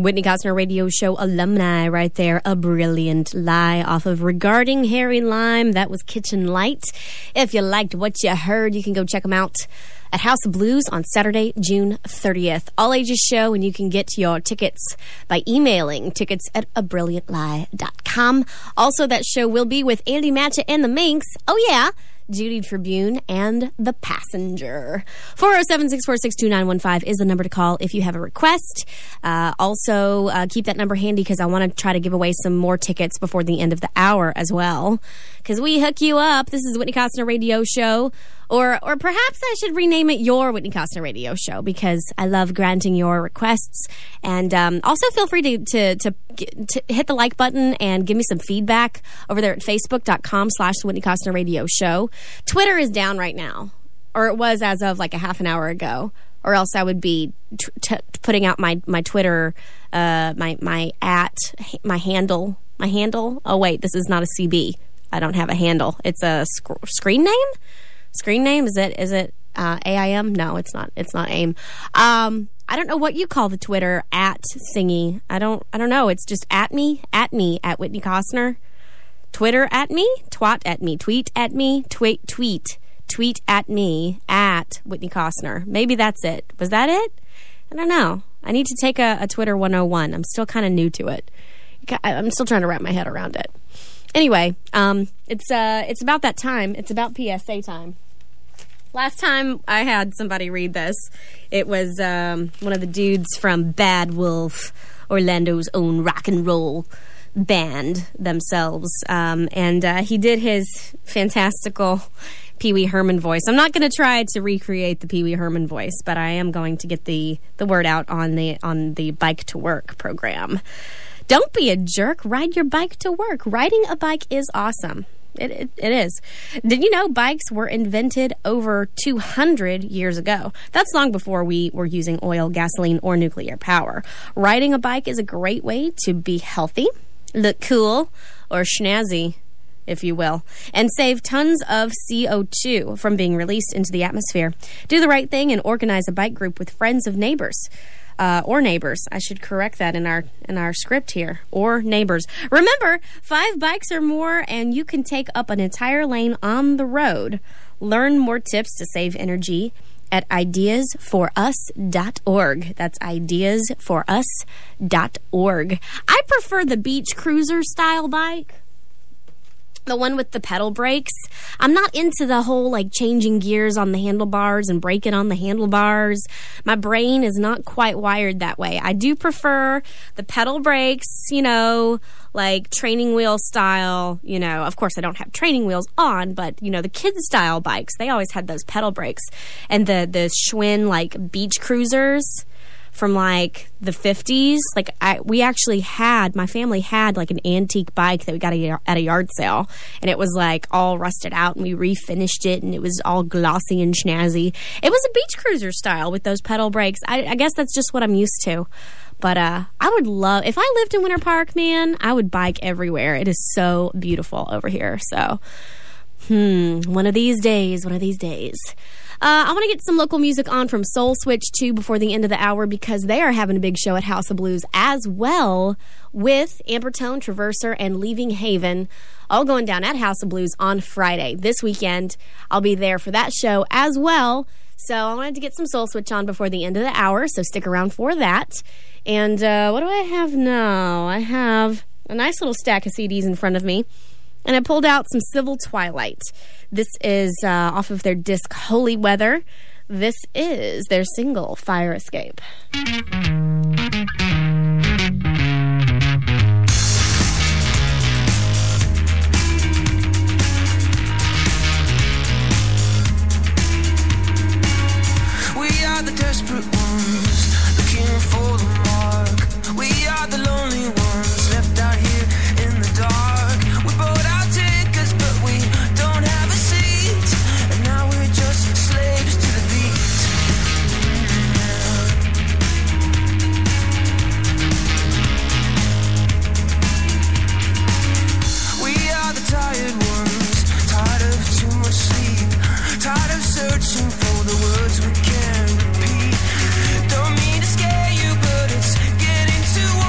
Whitney Costner Radio Show alumni right there. A Brilliant Lie off of Regarding Harry Lime. That was Kitchen Light. If you liked what you heard, you can go check them out at House of Blues on Saturday, June 30th. All ages show, and you can get your tickets by emailing tickets at abrilliantlie.com. Also, that show will be with Andy Matcha and the Minx. Oh, yeah. Judy Tribune and The Passenger. 407-646-2915 is the number to call if you have a request. Also, keep that number handy because I want to try to give away some more tickets before the end of the hour as well. Because we hook you up. This is Whitney Costner Radio Show. Or perhaps I should rename it Your Whitney Costner Radio Show because I love granting your requests. And also feel free to hit the like button and give me some feedback over there at facebook.com/Whitney Costner Radio Show. Twitter is down right now, or it was as of like a half an hour ago, or else I would be putting out my Twitter, my handle. Oh wait, this is not a CB. I don't have a handle. It's a screen name. Screen name? Is it AIM? No, it's not. It's not AIM. I don't know what you call the Twitter at thingy. I don't know. It's just at me at Whitney Costner. Twitter at me, twat at me, tweet at me, tweet at me at Whitney Costner. Maybe that's it. Was that it? I don't know. I need to take a Twitter 101. I'm still kind of new to it. I'm still trying to wrap my head around it. Anyway, it's about that time. It's about PSA time. Last time I had somebody read this, it was one of the dudes from Bad Wolf, Orlando's own rock and roll band themselves. And he did his fantastical Pee Wee Herman voice. I'm not going to try to recreate the Pee Wee Herman voice, but I am going to get the word out on the Bike to Work program. Don't be a jerk. Ride your bike to work. Riding a bike is awesome. It is. Did you know bikes were invented over 200 years ago? That's long before we were using oil, gasoline, or nuclear power. Riding a bike is a great way to be healthy, look cool, or snazzy, if you will, and save tons of CO2 from being released into the atmosphere. Do the right thing and organize a bike group with friends of neighbors. Or neighbors. I should correct that in our script here. Or neighbors. Remember, 5 bikes or more and you can take up an entire lane on the road. Learn more tips to save energy at ideasforus.org. That's ideasforus.org. I prefer the beach cruiser style bike. The one with the pedal brakes. I'm not into the whole like changing gears on the handlebars and braking on the handlebars. My brain is not quite wired that way. I do prefer the pedal brakes, like training wheel style. Of course I don't have training wheels on, but the kids style bikes, they always had those pedal brakes. And the Schwinn like beach cruisers from like the 50s. Like my family had like an antique bike that we got at a yard sale, and it was like all rusted out, and we refinished it, and it was all glossy and snazzy. It was a beach cruiser style with those pedal brakes. I guess that's just what I'm used to. But I would love, if I lived in Winter Park, man, I would bike everywhere. It is so beautiful over here. So, one of these days. I want to get some local music on from Soul Switch, too, before the end of the hour, because they are having a big show at House of Blues as well, with Ambertone, Traverser, and Leaving Haven, all going down at House of Blues on Friday. This weekend, I'll be there for that show as well. So I wanted to get some Soul Switch on before the end of the hour, so stick around for that. And what do I have now? I have a nice little stack of CDs in front of me. And I pulled out some Civil Twilight. This is off of their disc Holy Weather. This is their single, Fire Escape. We are the desperate ones, looking for the mark. We are the lonely ones, left out here in the dark. We bought our tickets, but we don't have a seat, and now we're just slaves to the beat. We are the tired ones, tired of too much sleep, tired of searching for the words we can't repeat. Don't mean to scare you, but it's getting too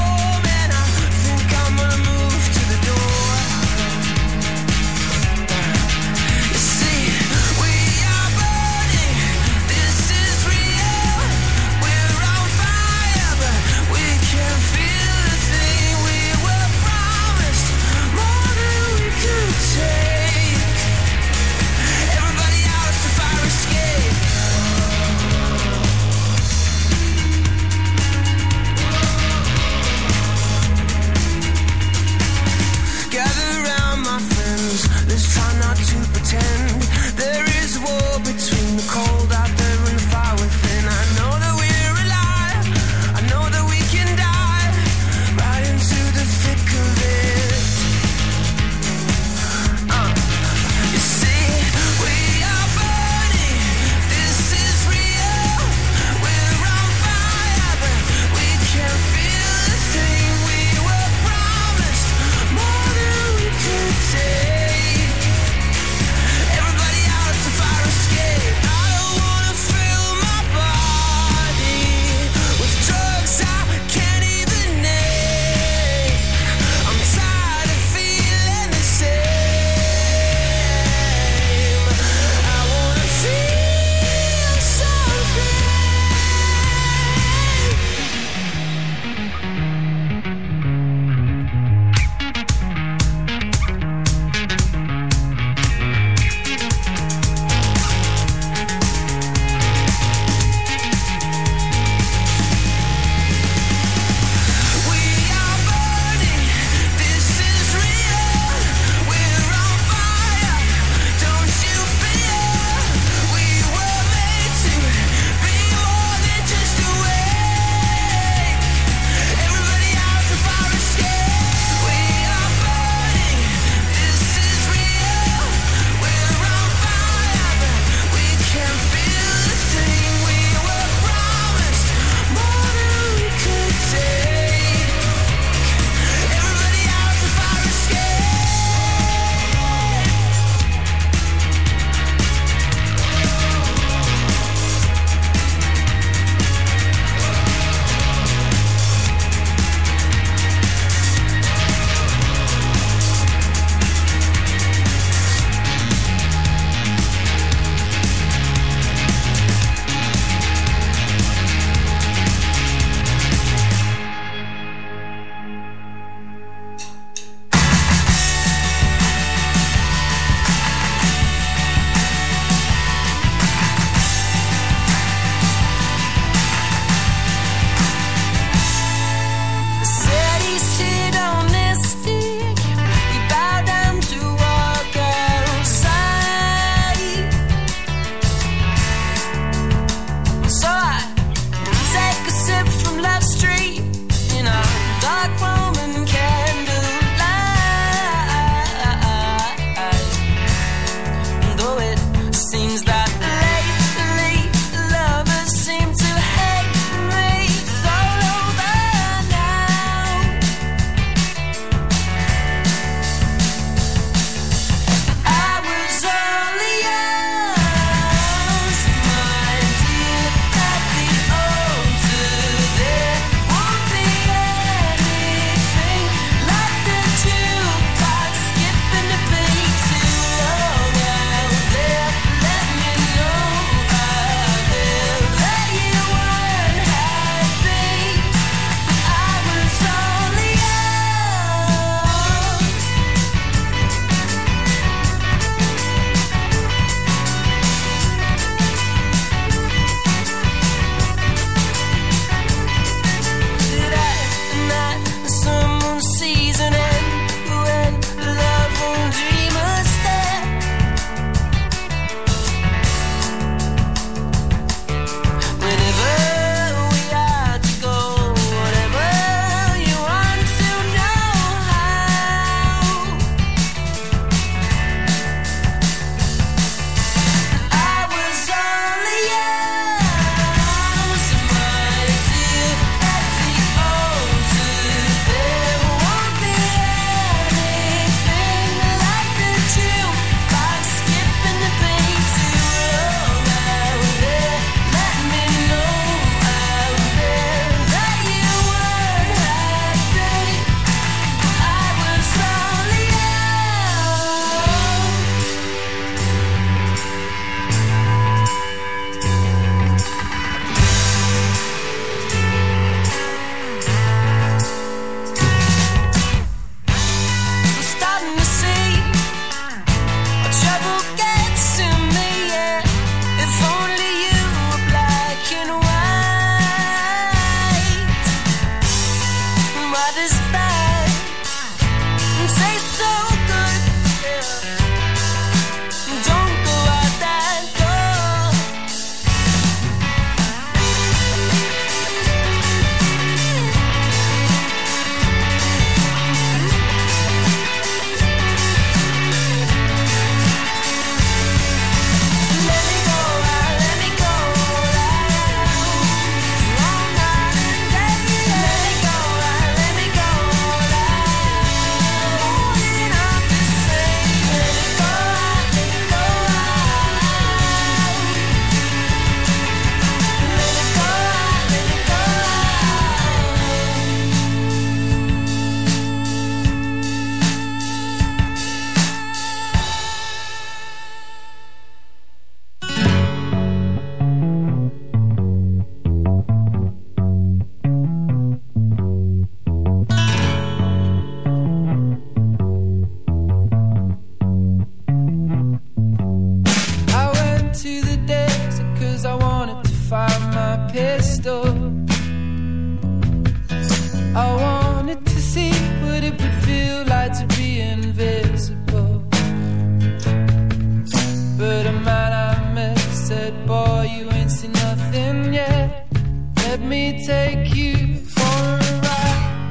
take you for a ride.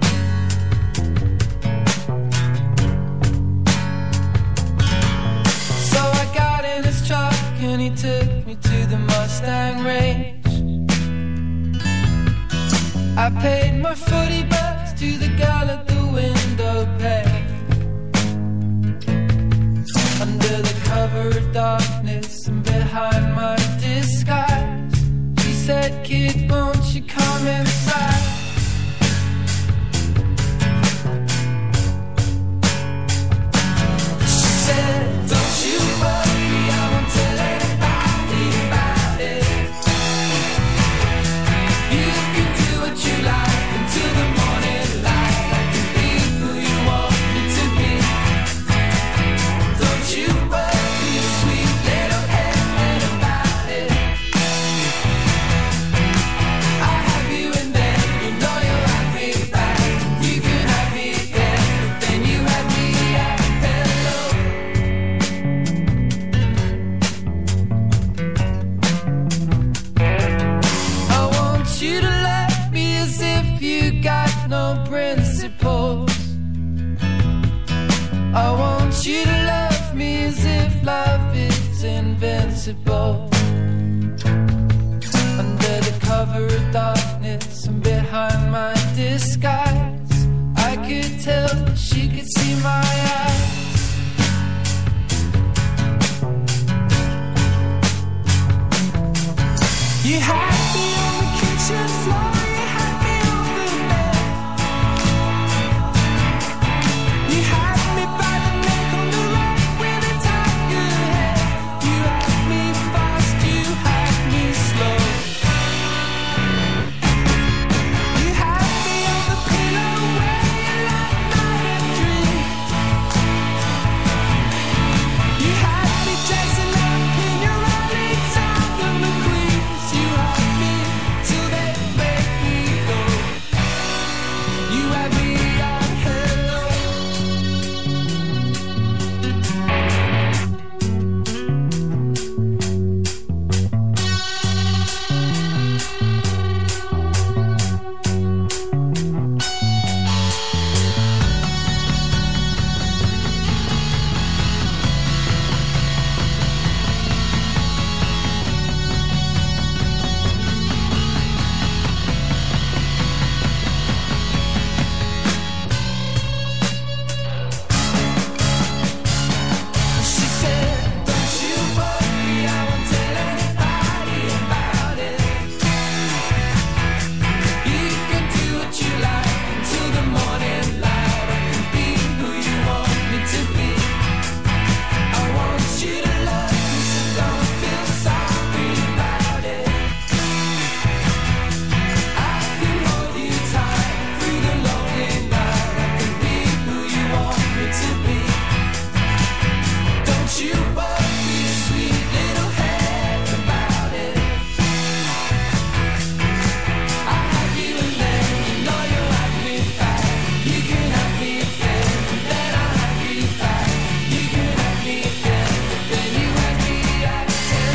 So I got in his truck and he took me to the Mustang range. I paid my 40 bucks to the girl at the window pane. Under the cover of darkness and behind my disguise, she said, kid, won't you come inside? She said, don't you worry, I won't tell anybody about it. You can do what you like until the morning light. I can be who you want me to be. Don't you worry, sweet little head about it. I have you and then you know you'll have me back. You can have me again, but then you have me at hello. I want you to love me as if you got no principles. I want you to love me as if love is invincible. Under the cover of darkness and behind my disguise, I could tell that she could see my eyes. You had me on the kitchen floor, you had me over the bed. You had me by the neck on the rock with a tiger head. You had me fast, you had me slow. You had me on the pillow where you like night and dream. You had me dressing up in your Alexander McQueen's. You had me till they make me go. You had me at hello. She said, don't you worry, I won't tell anybody about it. You can do what you like until the morning light. I can be who you want me to be. I want you to love me, so don't feel sorry about it. I can hold you tight through the lonely night. I can be who you want me to be. Don't you worry, sweet little head about it. I have you and then you know you'll have me back. You can have me again, then I'll have you back. You can have me again, then you have me at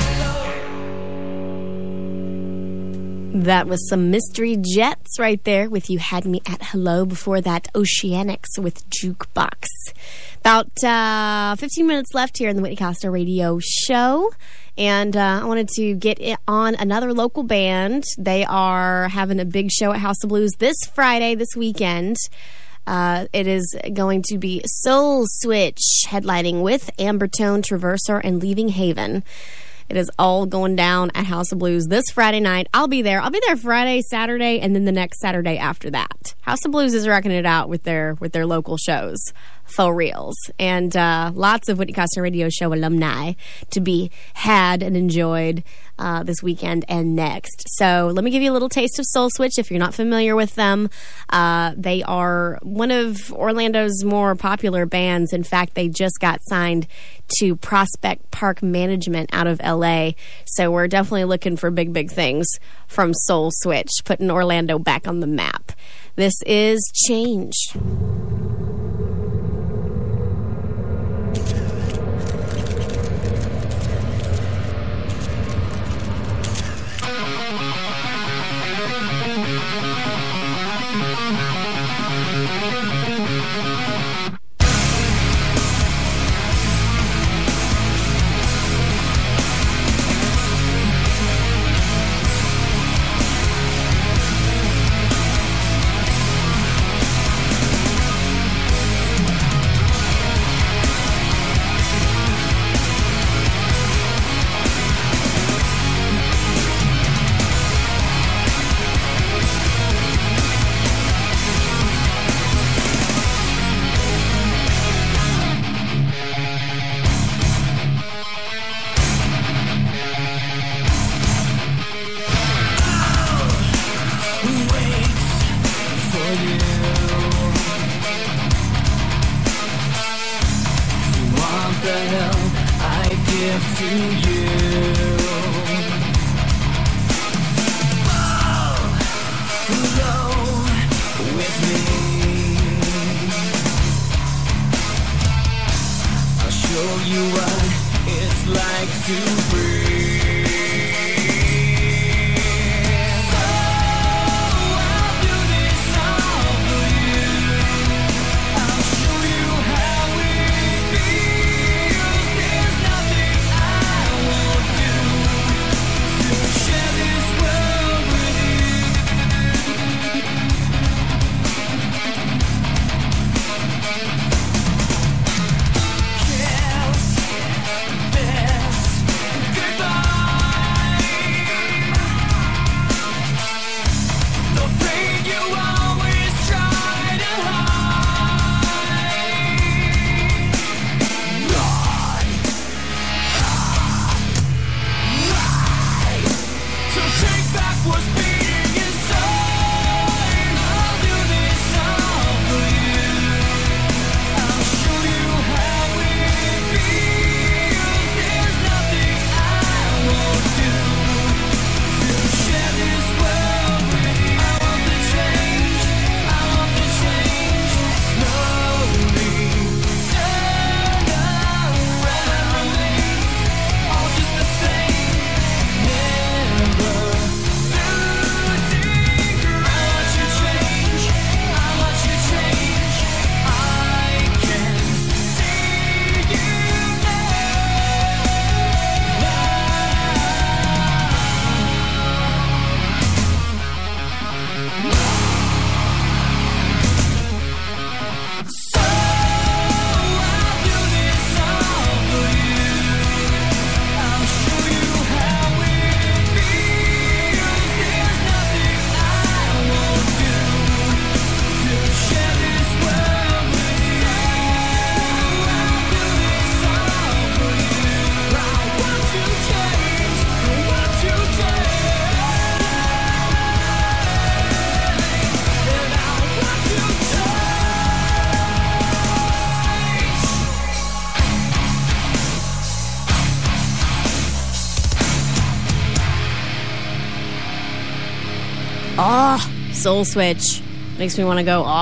hello. That was some Mystery Jets right there with You Had Me at Hello. Before that, Oceanics with Jukebox. About 15 minutes left here in the Whitney Costa Radio Show. And I wanted to get it on another local band. They are having a big show at House of Blues this Friday, this weekend. It is going to be Soul Switch headlining with Ambertone, Traverser, and Leaving Haven. It is all going down at House of Blues this Friday night. I'll be there. I'll be there Friday, Saturday, and then the next Saturday after that. House of Blues is rocking it out with their local shows, for reals. And lots of Whitney Costa Radio Show alumni to be had and enjoyed this weekend and next. So let me give you a little taste of Soul Switch if you're not familiar with them. They are one of Orlando's more popular bands. In fact, they just got signed to Prospect Park Management out of LA. So we're definitely looking for big, big things from Soul Switch, putting Orlando back on the map. This is Change. want the help I give to you. Flow with me. I'll show you what it's like to breathe. Soul Switch makes me want to go,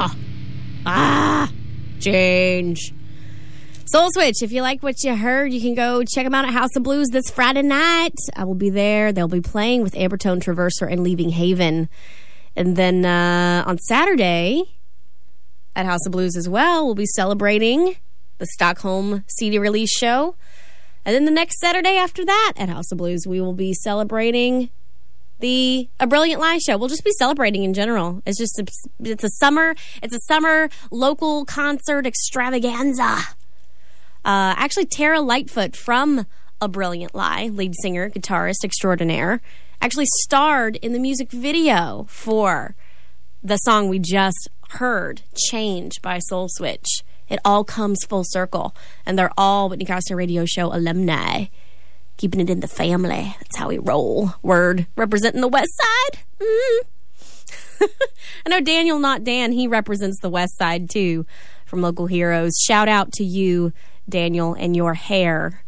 change. Soul Switch, if you like what you heard, you can go check them out at House of Blues this Friday night. I will be there. They'll be playing with Ambertone Traverser and Leaving Haven. And then on Saturday at House of Blues as well, we'll be celebrating the Stockholm CD release show. And then the next Saturday after that at House of Blues, we will be celebrating A Brilliant Lie show. We'll just be celebrating in general. It's just it's a summer local concert extravaganza. Actually, Tara Lightfoot from A Brilliant Lie, lead singer, guitarist extraordinaire, actually starred in the music video for the song we just heard, Change by Soul Switch. It all comes full circle, and they're all Whitney Costner Radio Show alumni. Keeping it in the family. That's how we roll. Word. Representing the West Side. I know Daniel, not Dan, he represents the West Side too, from Local Heroes. Shout out to you, Daniel, and your hair.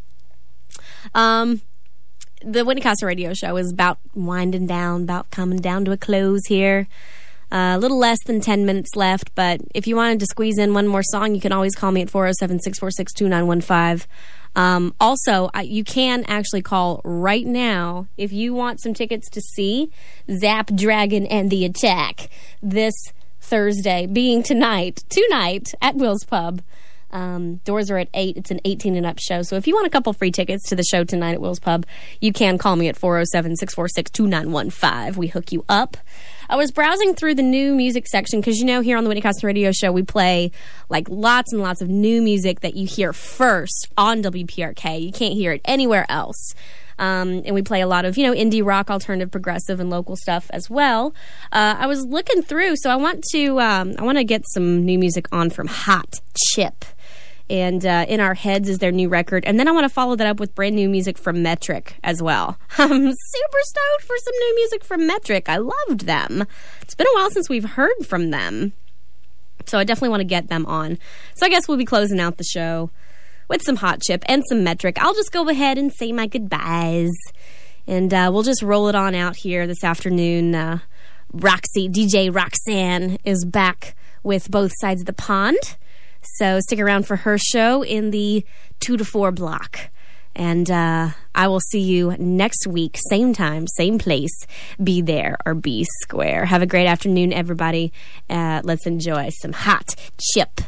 The Whitney Costner Radio Show is about winding down, about coming down to a close here. A little less than 10 minutes left, but if you wanted to squeeze in one more song, you can always call me at 407-646-2915. Also, you can actually call right now if you want some tickets to see Zap Dragon and the Attack this Thursday, being tonight at Will's Pub. Doors are at 8. It's an 18 and up show. So if you want a couple free tickets to the show tonight at Will's Pub, you can call me at 407-646-2915. We hook you up. I was browsing through the new music section because, here on the Whitney Costner Radio Show, we play like lots and lots of new music that you hear first on WPRK. You can't hear it anywhere else. And we play a lot of, indie rock, alternative, progressive, and local stuff as well. I was looking through, so I want to get some new music on from Hot Chip. And In Our Heads is their new record. And then I want to follow that up with brand new music from Metric as well. I'm super stoked for some new music from Metric. I loved them. It's been a while since we've heard from them. So I definitely want to get them on. So I guess we'll be closing out the show with some Hot Chip and some Metric, I'll just go ahead and say my goodbyes. And we'll just roll it on out here this afternoon. DJ Roxanne is back with Both Sides of the Pond. So stick around for her show in the 2 to 4 block. And I will see you next week, same time, same place. Be there or be square. Have a great afternoon, everybody. Let's enjoy some Hot Chip.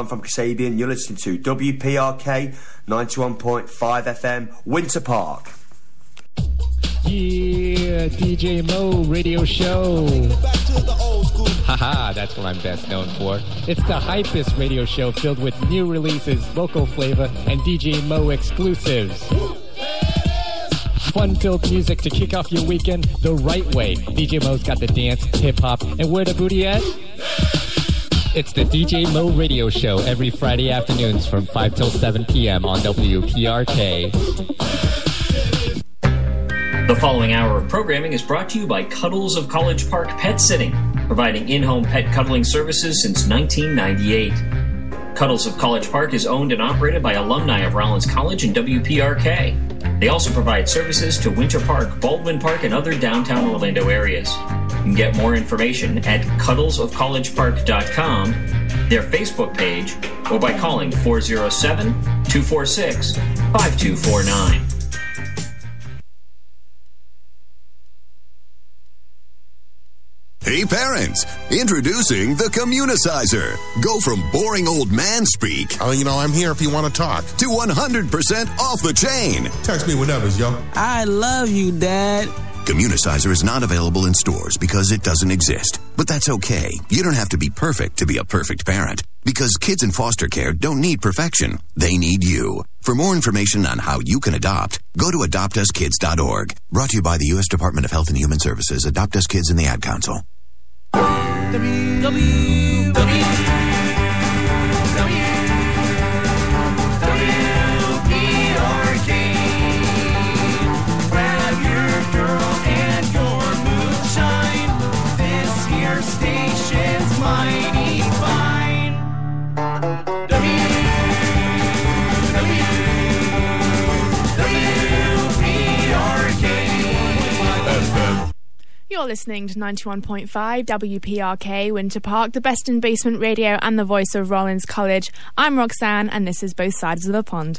John from Kasabian. You're listening to WPRK 91.5 FM, Winter Park. Yeah, DJ Mo radio show. Haha, that's what I'm best known for. It's the hypest radio show filled with new releases, local flavor, and DJ Mo exclusives. Fun-filled music to kick off your weekend the right way. DJ Mo's got the dance, hip-hop, and where the booty at? It's the DJ Mo radio show every Friday afternoons from 5 till 7 p.m. on WPRK. The following hour of programming is brought to you by Cuddles of College Park Pet Sitting, providing in-home pet cuddling services since 1998. Cuddles of College Park is owned and operated by alumni of Rollins College and WPRK. They also provide services to Winter Park, Baldwin Park, and other downtown Orlando areas. You can get more information at cuddlesofcollegepark.com, their Facebook page, or by calling 407-246-5249. Hey parents, introducing the Communicizer. Go from boring old man speak. Oh, I'm here if you want to talk. To 100% off the chain. Text me whatever, yo. I love you, Dad. Communicizer is not available in stores because it doesn't exist. But that's okay. You don't have to be perfect to be a perfect parent. Because kids in foster care don't need perfection. They need you. For more information on how you can adopt, go to adoptuskids.org. Brought to you by the U.S. Department of Health and Human Services, Adopt Us Kids, and the Ad Council. Grab your girl and your moonshine. This here station's mighty fine. WPRK. You're listening to 91.5 WPRK Winter Park, the best in basement radio and the voice of Rollins College. I'm Roxanne, and this is Both Sides of the Pond.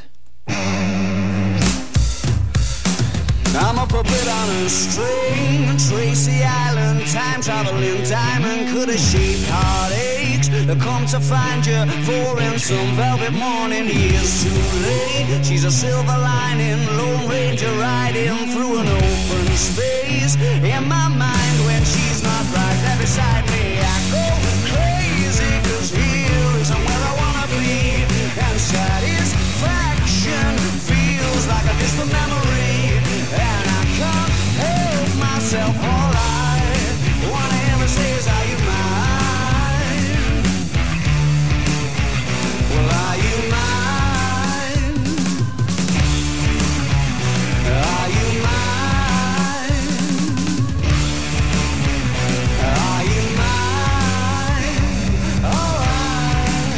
I'm a puppet on a string, Tracy Island, time traveling diamond, could have shaped heartaches. I come to find you for in some velvet morning. Years too late. She's a silver lining, Lone Ranger riding through an open space. In my mind, when she's not right there beside me, I go crazy, 'cause here isn't where I wanna be. And satisfaction feels like a distant memory. And I can't help myself, all I wanna ever say is, are you mine? Well, are you mine? Are you mine? Are you mine? All right.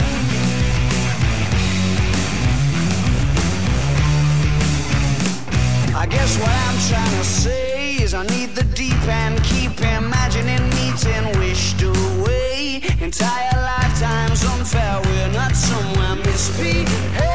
I guess what I'm trying to say is I need the deep end, keep imagining meeting wished away. Entire lifetimes unfair, we're not somewhere misbehaved.